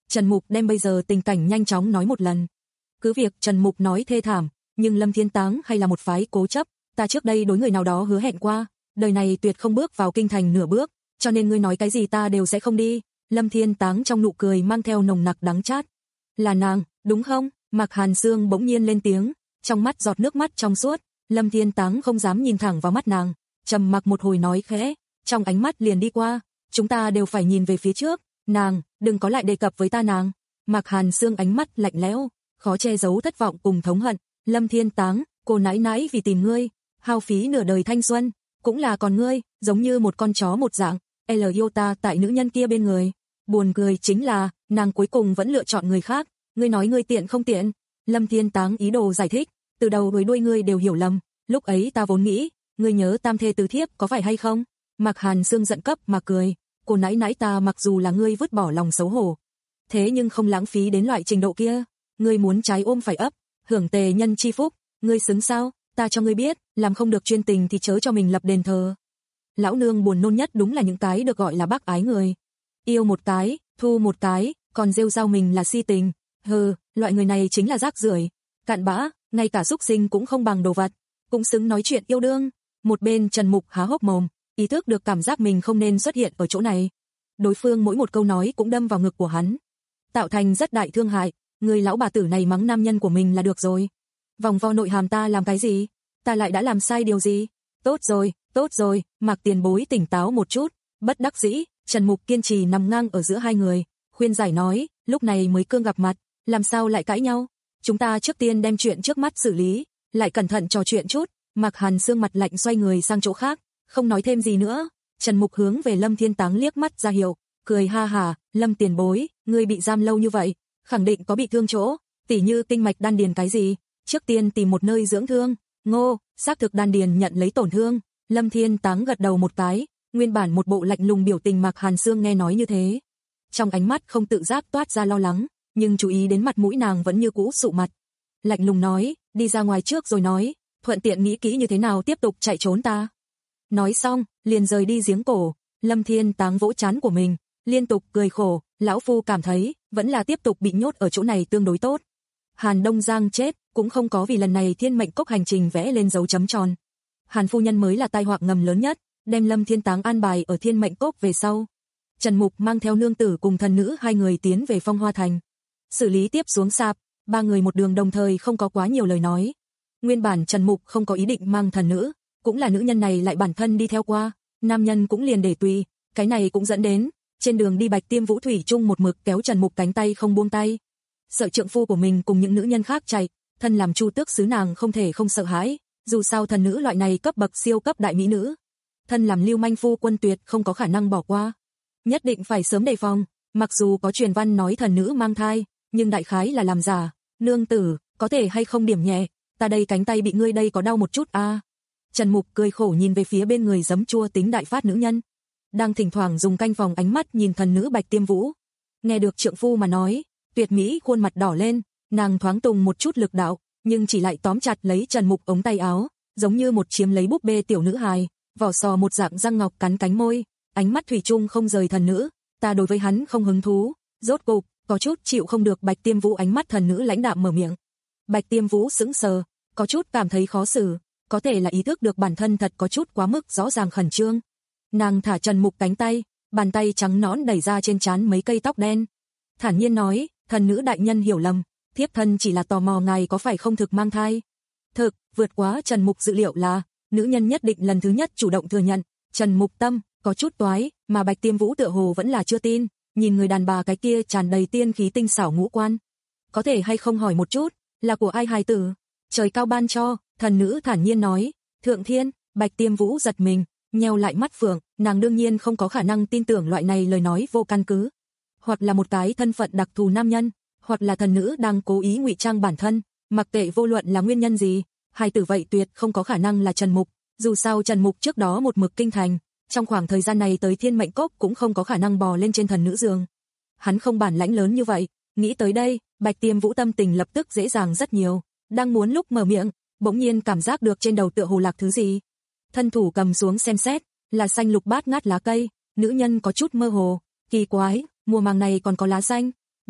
Trần Mục đem bây giờ tình cảnh nhanh chóng nói một lần. Cứ việc Trần Mục nói thê thảm, nhưng Lâm Thiên Táng hay là một phái cố chấp, ta trước đây đối người nào đó hứa hẹn qua, đời này tuyệt không bước vào kinh thành nửa bước, cho nên ngươi nói cái gì ta đều sẽ không đi. Lâm Thiên Táng trong nụ cười mang theo nồng nặc đắng chát. Là nàng, đúng không? Mạc Hàn Sương bỗng nhiên lên tiếng, trong mắt giọt nước mắt trong suốt. Lâm Thiên Táng không dám nhìn thẳng vào mắt nàng, trầm mặc một hồi nói khẽ, trong ánh mắt liền đi qua, chúng ta đều phải nhìn về phía trước, nàng, đừng có lại đề cập với ta nàng. Mạc Hàn Sương ánh mắt lạnh lẽo, khó che giấu thất vọng cùng thống hận. Lâm Thiên Táng, cô nãi nãi vì tìm ngươi, hao phí nửa đời thanh xuân, cũng là còn ngươi, giống như một con chó một dạng, L yêu ta tại nữ nhân kia bên người. Buồn cười chính là, nàng cuối cùng vẫn lựa chọn người khác, ngươi nói ngươi tiện không tiện. Lâm Thiên Táng ý đồ giải thích, từ đầu với đuôi ngươi đều hiểu lầm, lúc ấy ta vốn nghĩ, ngươi nhớ tam thê tứ thiếp có phải hay không? Mạc Hàn Sương giận cấp mà cười, cô nãi nãi ta mặc dù là ngươi vứt bỏ lòng xấu hổ, thế nhưng không lãng phí đến loại trình độ kia, ngươi muốn trái ôm phải ấp, hưởng tề nhân chi phúc, ngươi xứng sao? Ta cho ngươi biết, làm không được chuyên tình thì chớ cho mình lập đền thờ. Lão nương buồn nôn nhất đúng là những cái được gọi là bác ái người. Yêu một cái, thu một cái, còn rêu rao mình là si tình. Hừ, loại người này chính là rác rưởi, cặn bã, ngay cả súc sinh cũng không bằng đồ vật, cũng xứng nói chuyện yêu đương. Một bên Trần Mục há hốc mồm, ý thức được cảm giác mình không nên xuất hiện ở chỗ này. Đối phương mỗi một câu nói cũng đâm vào ngực của hắn, tạo thành rất đại thương hại. Người lão bà tử này mắng nam nhân của mình là được rồi. Vòng vo nội hàm ta làm cái gì? Ta lại đã làm sai điều gì? Tốt rồi, tốt rồi, Mạc tiền bối tỉnh táo một chút. Bất đắc dĩ, Trần Mục kiên trì nằm ngang ở giữa hai người, khuyên giải nói, lúc này mới cương gặp mặt, làm sao lại cãi nhau? Chúng ta trước tiên đem chuyện trước mắt xử lý, lại cẩn thận trò chuyện chút. Mạc Hàn Sương mặt lạnh xoay người sang chỗ khác, không nói thêm gì nữa. Trần Mục hướng về Lâm Thiên Táng liếc mắt ra hiệu, cười ha hả, Lâm tiền bối, ngươi bị giam lâu như vậy, khẳng định có bị thương chỗ, tỉ như kinh mạch đan điền cái gì, trước tiên tìm một nơi dưỡng thương. Ngô, xác thực đan điền nhận lấy tổn thương. Lâm Thiên Táng gật đầu một cái, nguyên bản một bộ lạnh lùng biểu tình Mạc Hàn Sương nghe nói như thế, trong ánh mắt không tự giác toát ra lo lắng, nhưng chú ý đến mặt mũi nàng vẫn như cũ sụ mặt. Lạnh lùng nói, đi ra ngoài trước rồi nói, thuận tiện nghĩ kỹ như thế nào tiếp tục chạy trốn ta. Nói xong, liền rời đi giếng cổ. Lâm Thiên Táng vỗ trán của mình, liên tục cười khổ, lão phu cảm thấy, vẫn là tiếp tục bị nhốt ở chỗ này tương đối tốt. Hàn Đông Giang chết, cũng không có vì lần này Thiên Mệnh Cốc hành trình vẽ lên dấu chấm tròn. Hàn phu nhân mới là tai họa ngầm lớn nhất, đem Lâm Thiên Táng an bài ở Thiên Mệnh Cốc về sau. Trần Mục mang theo nương tử cùng thần nữ hai người tiến về Phong Hoa Thành. Xử lý tiếp xuống sạp, ba người một đường đồng thời không có quá nhiều lời nói. Nguyên bản Trần Mục không có ý định mang thần nữ, cũng là nữ nhân này lại bản thân đi theo qua, nam nhân cũng liền để tùy, cái này cũng dẫn đến, trên đường đi Bạch Tiêm Vũ thủy chung một mực kéo Trần Mục cánh tay không buông tay. Sợ trượng phu của mình cùng những nữ nhân khác chạy, thân làm Chu Tước sứ nàng không thể không sợ hãi, dù sao thần nữ loại này cấp bậc siêu cấp đại mỹ nữ, thân làm lưu manh phu quân tuyệt không có khả năng bỏ qua. Nhất định phải sớm đề phòng, mặc dù có truyền văn nói thần nữ mang thai, nhưng đại khái là làm giả. Nương tử, có thể hay không điểm nhẹ, ta đây cánh tay bị ngươi đây có đau một chút a. À. Trần Mục cười khổ nhìn về phía bên người giấm chua tính đại phát nữ nhân, đang thỉnh thoảng dùng canh phòng ánh mắt nhìn thần nữ Bạch Tiêm Vũ. Nghe được trượng phu mà nói, tuyệt mỹ khuôn mặt đỏ lên, nàng thoáng tùng một chút lực đạo, nhưng chỉ lại tóm chặt lấy Trần Mục ống tay áo, giống như một chiếm lấy búp bê tiểu nữ hài, vỏ sò một dạng răng ngọc cắn cánh môi, ánh mắt thủy chung không rời thần nữ. Ta đối với hắn không hứng thú. Rốt cục, có chút chịu không được Bạch Tiêm Vũ ánh mắt thần nữ lãnh đạm mở miệng. Bạch Tiêm Vũ sững sờ, có chút cảm thấy khó xử, có thể là ý thức được bản thân thật có chút quá mức rõ ràng khẩn trương. Nàng thả Trần Mục cánh tay, bàn tay trắng nõn đẩy ra trên trán mấy cây tóc đen. Thản nhiên nói, thần nữ đại nhân hiểu lầm, thiếp thân chỉ là tò mò ngài có phải không thực mang thai. Thực, vượt quá Trần Mục dự liệu là, nữ nhân nhất định lần thứ nhất chủ động thừa nhận. Trần Mục tâm, có chút toái, mà Bạch Tiêm Vũ tựa hồ vẫn là chưa tin, nhìn người đàn bà cái kia tràn đầy tiên khí tinh xảo ngũ quan. Có thể hay không hỏi một chút, là của ai hài tử? Trời cao ban cho, thần nữ thản nhiên nói, thượng thiên. Bạch Tiêm Vũ giật mình, nheo lại mắt phượng, nàng đương nhiên không có khả năng tin tưởng loại này lời nói vô căn cứ. Hoặc là một cái thân phận đặc thù nam nhân, hoặc là thần nữ đang cố ý ngụy trang bản thân, mặc kệ vô luận là nguyên nhân gì, hài tử vậy tuyệt không có khả năng là Trần Mục, dù sao Trần Mục trước đó một mực kinh thành, trong khoảng thời gian này tới Thiên Mệnh Cốc cũng không có khả năng bò lên trên thần nữ giường. Hắn không bản lãnh lớn như vậy, nghĩ tới đây, Bạch Tiêm Vũ tâm tình lập tức dễ dàng rất nhiều, đang muốn lúc mở miệng, bỗng nhiên cảm giác được trên đầu tựa hồ lạc thứ gì. Thân thủ cầm xuống xem xét, là xanh lục bát ngát lá cây, nữ nhân có chút mơ hồ, kỳ quái, mùa màng này còn có lá xanh.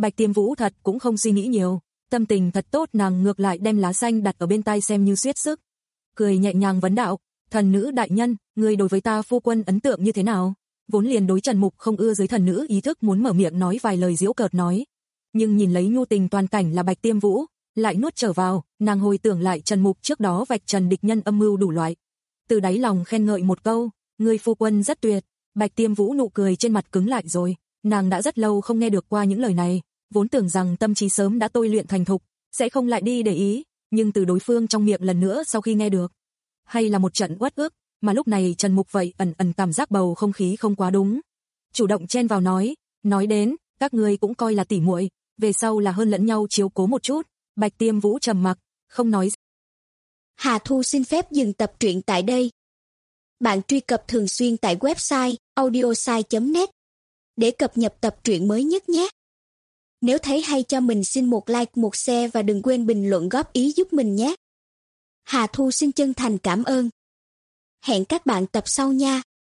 Bạch Tiêm Vũ thật cũng không suy nghĩ nhiều, tâm tình thật tốt, nàng ngược lại đem lá xanh đặt ở bên tai xem như xiết sức. Cười nhẹ nhàng vấn đạo, thần nữ đại nhân, ngươi đối với ta phu quân ấn tượng như thế nào? Vốn liền đối Trần Mục không ưa, dưới thần nữ ý thức muốn mở miệng nói vài lời giễu cợt nói. Nhưng nhìn lấy nhu tình toàn cảnh là Bạch Tiêm Vũ, lại nuốt trở vào, nàng hồi tưởng lại Trần Mục trước đó vạch trần địch nhân âm mưu đủ loại. Từ đáy lòng khen ngợi một câu, ngươi phu quân rất tuyệt. Bạch Tiêm Vũ nụ cười trên mặt cứng lại rồi, nàng đã rất lâu không nghe được qua những lời này, vốn tưởng rằng tâm trí sớm đã tôi luyện thành thục, sẽ không lại đi để ý, nhưng từ đối phương trong miệng lần nữa sau khi nghe được, hay là một trận uất ức, mà lúc này Trần Mục vậy ẩn ẩn cảm giác bầu không khí không quá đúng. Chủ động chen vào nói, nói đến, các ngươi cũng coi là tỉ muội, về sau là hơn lẫn nhau chiếu cố một chút. Bạch Tiêm Vũ trầm mặc, không nói. Hà Thu xin phép dừng tập truyện tại đây. Bạn truy cập thường xuyên tại website audiosai chấm net để cập nhật tập truyện mới nhất nhé. Nếu thấy hay cho mình xin một like, một share và đừng quên bình luận góp ý giúp mình nhé. Hà Thu xin chân thành cảm ơn. Hẹn các bạn tập sau nha.